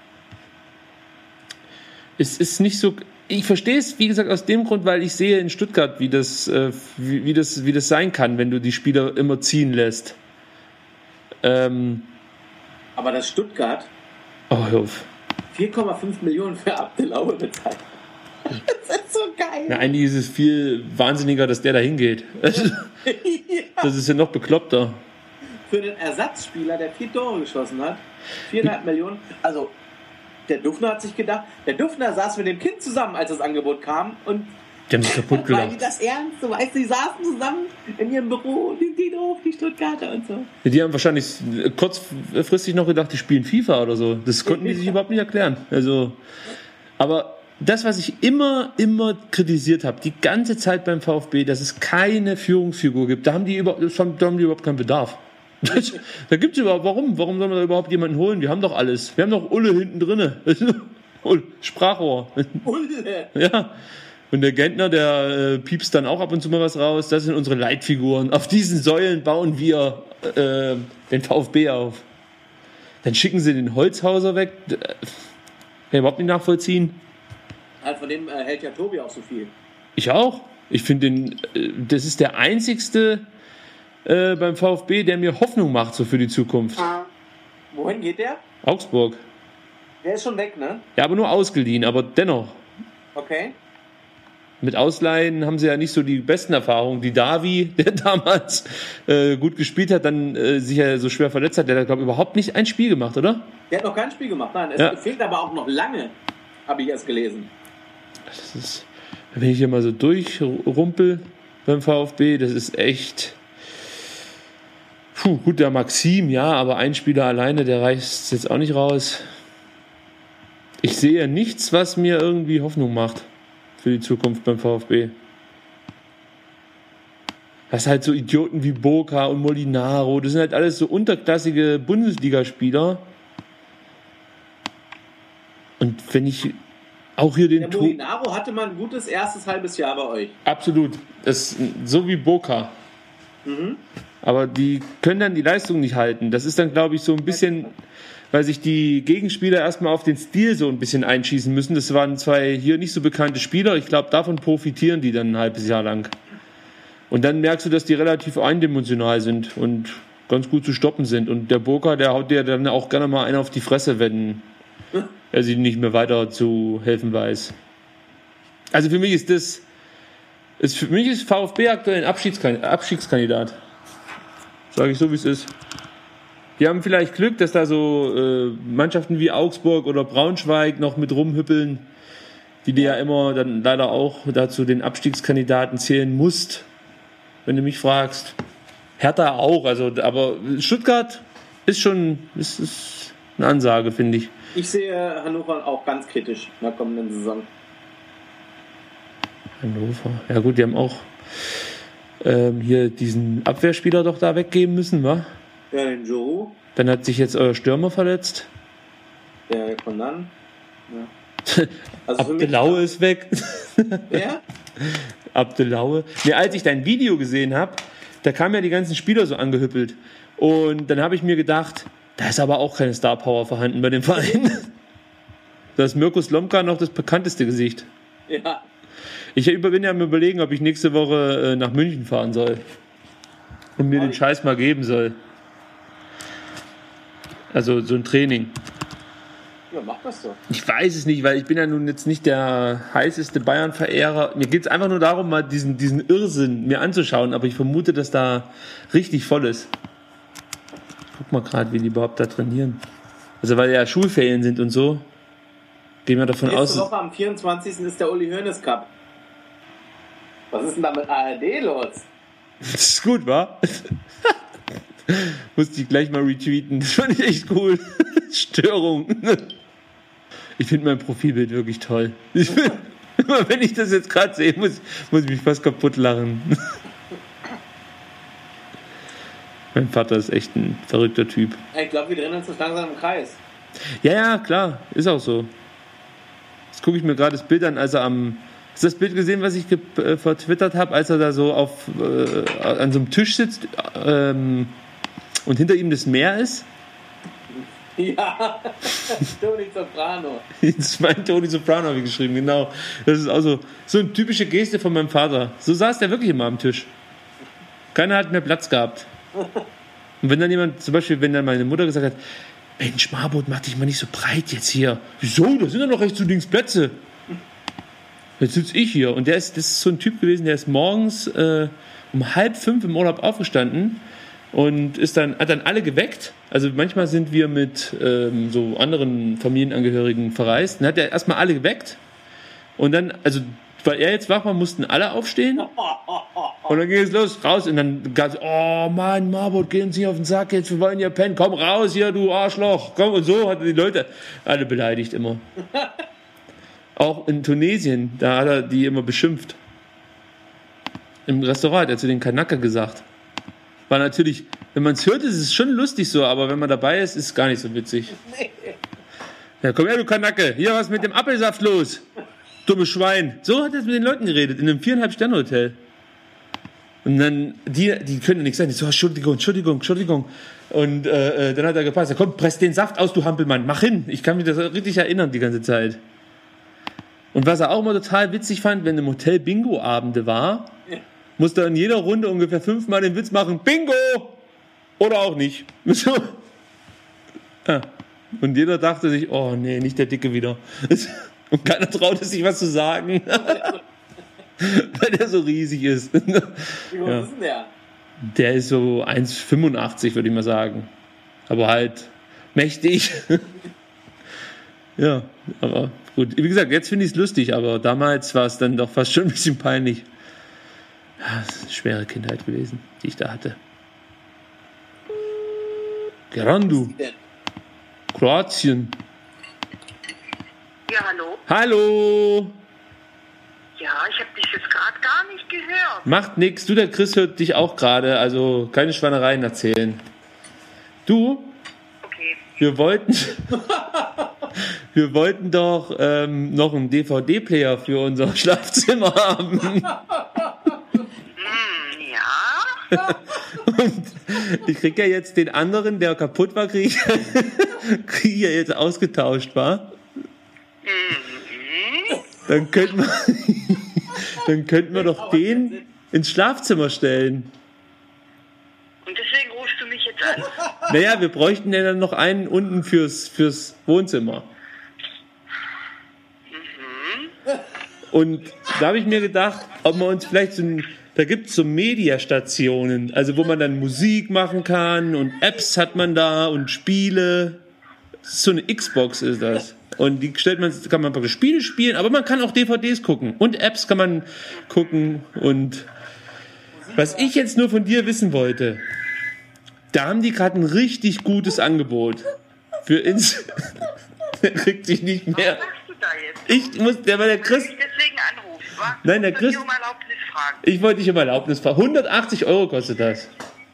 Es ist nicht so. Ich verstehe es, wie gesagt, aus dem Grund, weil ich sehe in Stuttgart, wie das sein kann, wenn du die Spieler immer ziehen lässt. Aber das Stuttgart hör auf. 4,5 Millionen für Abdelaue bezahlt. Das ist so geil. Na, eigentlich ist es viel wahnsinniger, dass der da hingeht. Das ist ja noch bekloppter. Für den Ersatzspieler, der 4 Tore geschossen hat, 4,5 Millionen. Also, der Dufner hat sich gedacht, der Dufner saß mit dem Kind zusammen, als das Angebot kam, und die haben sich kaputt gelacht. Weil die das ernst, so weißt du, die saßen zusammen in ihrem Büro, die doof, die Stuttgarter und so. Die haben wahrscheinlich kurzfristig noch gedacht, die spielen FIFA oder so. Das konnten die sich überhaupt nicht erklären. Also, aber das, was ich immer kritisiert habe, die ganze Zeit beim VfB, dass es keine Führungsfigur gibt, da haben die überhaupt keinen Bedarf. Da gibt es überhaupt, warum soll man da überhaupt jemanden holen? Wir haben doch alles. Wir haben doch Ulle hinten drinne. Sprachrohr. Ulle? Ja. Und der Gentner, der piepst dann auch ab und zu mal was raus. Das sind unsere Leitfiguren. Auf diesen Säulen bauen wir den VfB auf. Dann schicken sie den Holzhauser weg. Kann ich überhaupt nicht nachvollziehen. Von dem hält ja Tobi auch so viel. Ich auch. Ich finde das ist der einzigste beim VfB, der mir Hoffnung macht so für die Zukunft. Wohin geht der? Augsburg. Der ist schon weg, ne? Ja, aber nur ausgeliehen, aber dennoch. Okay. Mit Ausleihen haben sie ja nicht so die besten Erfahrungen. Die Davi, der damals gut gespielt hat, dann sich ja so schwer verletzt hat, der hat, glaube ich, überhaupt nicht ein Spiel gemacht, oder? Der hat noch kein Spiel gemacht, nein. Es fehlt aber auch noch lange. Habe ich erst gelesen. Das ist, wenn ich hier mal so durchrumpel beim VfB, das ist echt... gut, der Maxim, ja, aber ein Spieler alleine, der reicht jetzt auch nicht raus. Ich sehe nichts, was mir irgendwie Hoffnung macht für die Zukunft beim VfB. Das sind halt so Idioten wie Boca und Molinaro, das sind halt alles so unterklassige Bundesligaspieler. Und wenn ich auch hier den... Der Molinaro hatte mal ein gutes erstes halbes Jahr bei euch. Absolut, das ist so wie Boca. Aber die können dann die Leistung nicht halten. Das ist dann, glaube ich, so ein bisschen, weil sich die Gegenspieler erstmal auf den Stil so ein bisschen einschießen müssen. Das waren zwei hier nicht so bekannte Spieler. Ich glaube, davon profitieren die dann ein halbes Jahr lang. Und dann merkst du, dass die relativ eindimensional sind und ganz gut zu stoppen sind. Und der Boca, der haut dir dann auch gerne mal einen auf die Fresse, wenn er sich nicht mehr weiter zu helfen weiß. Also für mich ist VfB aktuell ein Abstiegskandidat. Sage ich so, wie es ist. Die haben vielleicht Glück, dass da so Mannschaften wie Augsburg oder Braunschweig noch mit rumhüppeln, die du ja immer dann leider auch dazu den Abstiegskandidaten zählen musst, wenn du mich fragst. Hertha auch, also, aber Stuttgart ist eine Ansage, finde ich. Ich sehe Hannover auch ganz kritisch in der kommenden Saison. Hannover, ja gut, die haben auch hier diesen Abwehrspieler doch da weggeben müssen, wa? Ja, den Joe. Dann hat sich jetzt euer Stürmer verletzt. Der Konan. Ja. Also Abdelaue ist weg. Wer? Abdelaue. Nee, als ich dein Video gesehen habe, da kamen ja die ganzen Spieler so angehüppelt. Und dann habe ich mir gedacht, da ist aber auch keine Star-Power vorhanden bei dem Verein. Da ist Mirko Slomka noch das bekannteste Gesicht. Ja. Ich bin ja am Überlegen, ob ich nächste Woche nach München fahren soll. Und mir den Scheiß mal geben soll. Also so ein Training. Ja, mach das so. Ich weiß es nicht, weil ich bin ja nun jetzt nicht der heißeste Bayern-Verehrer. Mir geht es einfach nur darum, mal diesen Irrsinn mir anzuschauen. Aber ich vermute, dass da richtig voll ist. Guck mal gerade, wie die überhaupt da trainieren. Also weil ja Schulferien sind und so. Gehen wir davon aus. Nächste Woche am 24. ist der Uli Hoeneß Cup. Was ist denn da mit ARD los? Das ist gut, wa? Musste ich gleich mal retweeten. Das fand ich echt cool. Störung. Ich finde mein Profilbild wirklich toll. Immer wenn ich das jetzt gerade sehe, muss ich mich fast kaputt lachen. Mein Vater ist echt ein verrückter Typ. Ich glaube, wir drehen uns jetzt langsam im Kreis. Ja, klar. Ist auch so. Jetzt gucke ich mir gerade das Bild an, als er Hast du das Bild gesehen, was ich vertwittert habe, als er da so an so einem Tisch sitzt und hinter ihm das Meer ist? Ja, Tony Soprano. Das ist mein Tony Soprano, habe ich geschrieben, genau. Das ist auch so eine typische Geste von meinem Vater. So saß der wirklich immer am Tisch. Keiner hat mehr Platz gehabt. Und wenn dann jemand, zum Beispiel, wenn dann meine Mutter gesagt hat, Mensch, Marbot, mach dich mal nicht so breit jetzt hier. Wieso? Da sind ja noch rechts und links Plätze. Jetzt sitze ich hier. Und das ist so ein Typ gewesen, der ist morgens um 4:30 im Urlaub aufgestanden und hat dann alle geweckt. Also manchmal sind wir mit so anderen Familienangehörigen verreist. Dann hat er erstmal alle geweckt. Und dann, also weil er jetzt wach war, mussten alle aufstehen. Und dann ging es los, raus. Und dann gab es, oh Mann, Marbot, geh uns nicht auf den Sack jetzt, wir wollen ja pennen. Komm raus hier, du Arschloch. Komm. Und so hat er die Leute alle beleidigt immer. Auch in Tunesien, da hat er die immer beschimpft. Im Restaurant hat er zu den Kanaka gesagt. War natürlich, wenn man es hört, ist es schon lustig so, aber wenn man dabei ist, ist es gar nicht so witzig. Ja, komm her, du Kanake, hier, was mit dem Apfelsaft los? Dummes Schwein. So hat er mit den Leuten geredet, in einem 4,5-Sterne-Hotel. Und dann, die können ja nichts sagen. Die so, Entschuldigung. Und dann hat er gepasst. Komm, press den Saft aus, du Hampelmann. Mach hin. Ich kann mich das richtig erinnern, die ganze Zeit. Und was er auch immer total witzig fand, wenn im Hotel Bingo-Abende war, musste er in jeder Runde ungefähr 5-mal den Witz machen, Bingo! Oder auch nicht. So. Ja. Und jeder dachte sich, oh nee, nicht der Dicke wieder. Und keiner traute sich was zu sagen. Weil der so riesig ist. Wie groß ist denn der? Der ist so 1,85, würde ich mal sagen. Aber halt mächtig. Ja, aber gut. Wie gesagt, jetzt finde ich es lustig, aber damals war es dann doch fast schon ein bisschen peinlich. Ja, das ist eine schwere Kindheit gewesen, die ich da hatte. Gerandu. Kroatien. Ja, hallo? Hallo. Ja, ich habe dich jetzt gerade gar nicht gehört. Macht nix. Du, der Chris hört dich auch gerade, also keine Schweinereien erzählen. Du, Okay. wir wollten doch noch einen DVD-Player für unser Schlafzimmer haben. Ja? Und ich krieg ja jetzt den anderen, der kaputt war, krieg ich ja jetzt ausgetauscht, war. Dann könnten wir doch den ins Schlafzimmer stellen. Und deswegen rufst du mich jetzt an. Naja, wir bräuchten ja dann noch einen unten fürs Wohnzimmer. Und da habe ich mir gedacht, ob wir uns vielleicht da gibt es so Mediastationen, also wo man dann Musik machen kann und Apps hat man da und Spiele. So eine Xbox ist das. Und die kann man praktisch Spiele spielen, aber man kann auch DVDs gucken. Und Apps kann man gucken. Und was ich jetzt nur von dir wissen wollte, da haben die gerade ein richtig gutes Angebot. Der kriegt sich nicht mehr. Was sagst du da jetzt? Der Chris. Ich deswegen anrufen, wa? Nein, der Ich wollte Chris. dich um Erlaubnis fragen. Ich wollte dich um Erlaubnis fragen. 180 € kostet das.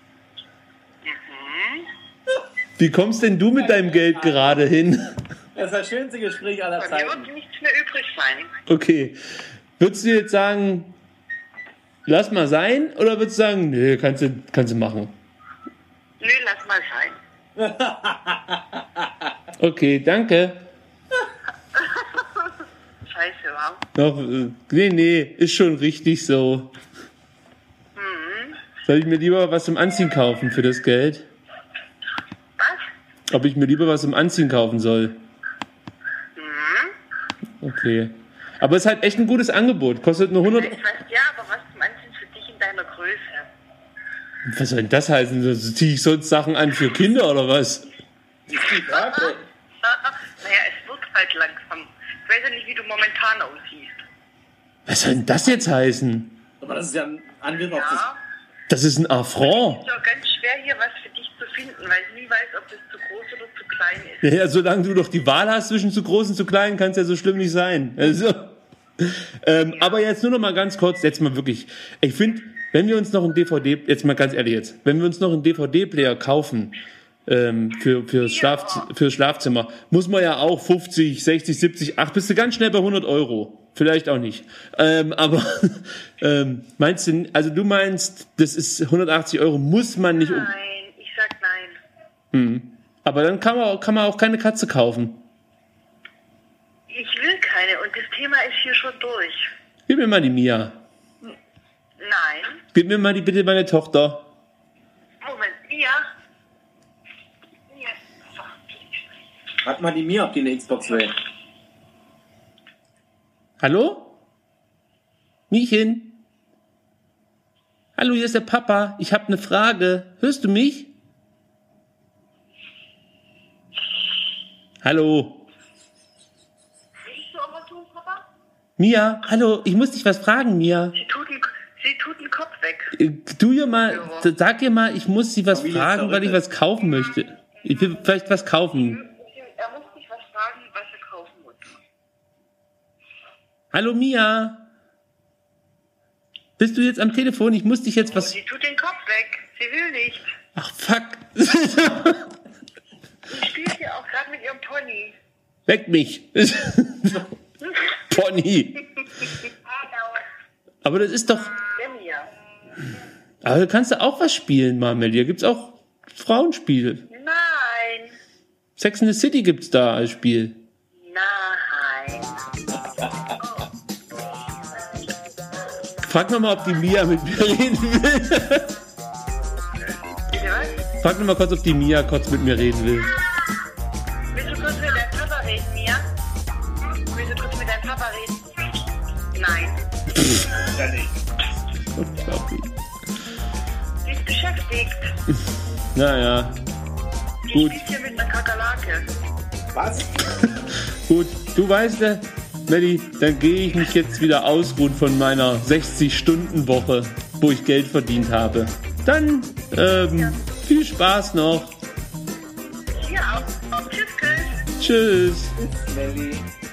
Wie kommst denn du mit deinem Geld gerade hin? Das ist das schönste Gespräch aller Bei mir Zeiten. wird nichts mehr übrig sein. Okay. Würdest du jetzt sagen, lass mal sein? Oder würdest du sagen, nö, kannst du machen? Nö, lass mal sein. Okay, danke. Scheiße, wa? Noch, nee, ist schon richtig so. Soll ich mir lieber was zum Anziehen kaufen für das Geld? Was? Ob ich mir lieber was zum Anziehen kaufen soll? Okay. Aber es ist halt echt ein gutes Angebot. Kostet nur 100... Ich weiß, ja, aber was zum Anziehen für dich in deiner Größe? Was soll denn das heißen? Ziehe ich sonst Sachen an für Kinder oder was? Naja, es wird halt langsam. Ich weiß ja nicht, wie du momentan aussiehst. Was soll denn das jetzt heißen? Aber das ist ja ein Angriff auf das. Ja, Das ist ein Affront. es ist auch ganz schwer, hier was für dich zu finden, weil ich nie weiß, ob das zu groß oder zu klein ist. Ja, solange du doch die Wahl hast zwischen zu groß und zu klein, kann es ja so schlimm nicht sein. Also, aber jetzt nur noch mal ganz kurz, jetzt mal wirklich. Ich finde, wenn wir uns noch einen jetzt mal ganz ehrlich jetzt, wenn wir uns noch einen DVD-Player kaufen fürs Schlafzimmer, muss man ja auch 50, 60, 70, bist du ganz schnell bei 100 €. Vielleicht auch nicht. Aber meinst du, also du meinst, das ist 180 €, muss man nicht Nein, ich sag nein. Aber dann kann man auch keine Katze kaufen. Ich will keine und das Thema ist hier schon durch. Gib mir mal die Mia. Nein. Gib mir mal bitte meine Tochter. Moment, ja. Hat mal die Mia, ob die eine Xbox will. Hallo? Miechen? Hallo, hier ist der Papa. Ich habe eine Frage. Hörst du mich? Hallo? Willst du auch was tun, Papa? Mia, hallo, ich muss dich was fragen, Mia. Sie tut den Kopf weg. Sag ihr mal, ich muss sie was Familie fragen, weil ich was kaufen möchte. Ich will vielleicht was kaufen. Er muss dich was fragen, was er kaufen muss. Hallo, Mia. Bist du jetzt am Telefon? Ich muss dich jetzt was... Sie tut den Kopf weg. Sie will nicht. Ach, fuck. Sie spielt hier auch gerade mit ihrem Pony. Weck mich. Pony. Aber das ist doch... Der Mia. Aber da kannst du auch was spielen, Marmelli. Da gibt's auch Frauenspiele. Nein. Sex in the City gibt's da als Spiel. Nein. Frag mal, ob die Mia mit mir reden will. Bitte was? Frag mal kurz, ob die Mia kurz mit mir reden will. Willst du kurz mit deinem Papa reden, Mia? Willst du kurz mit deinem Papa reden? Nein. Ja, nicht. Unglaublich. Sie ist beschäftigt. Naja. Die Gut. spielt hier mit einer Kakerlake. Was? Gut, du weißt, Melli, dann gehe ich mich jetzt wieder ausruhen von meiner 60-Stunden-Woche, wo ich Geld verdient habe. Dann viel Spaß noch. Ja, tschüss, Chris. Tschüss. Melli.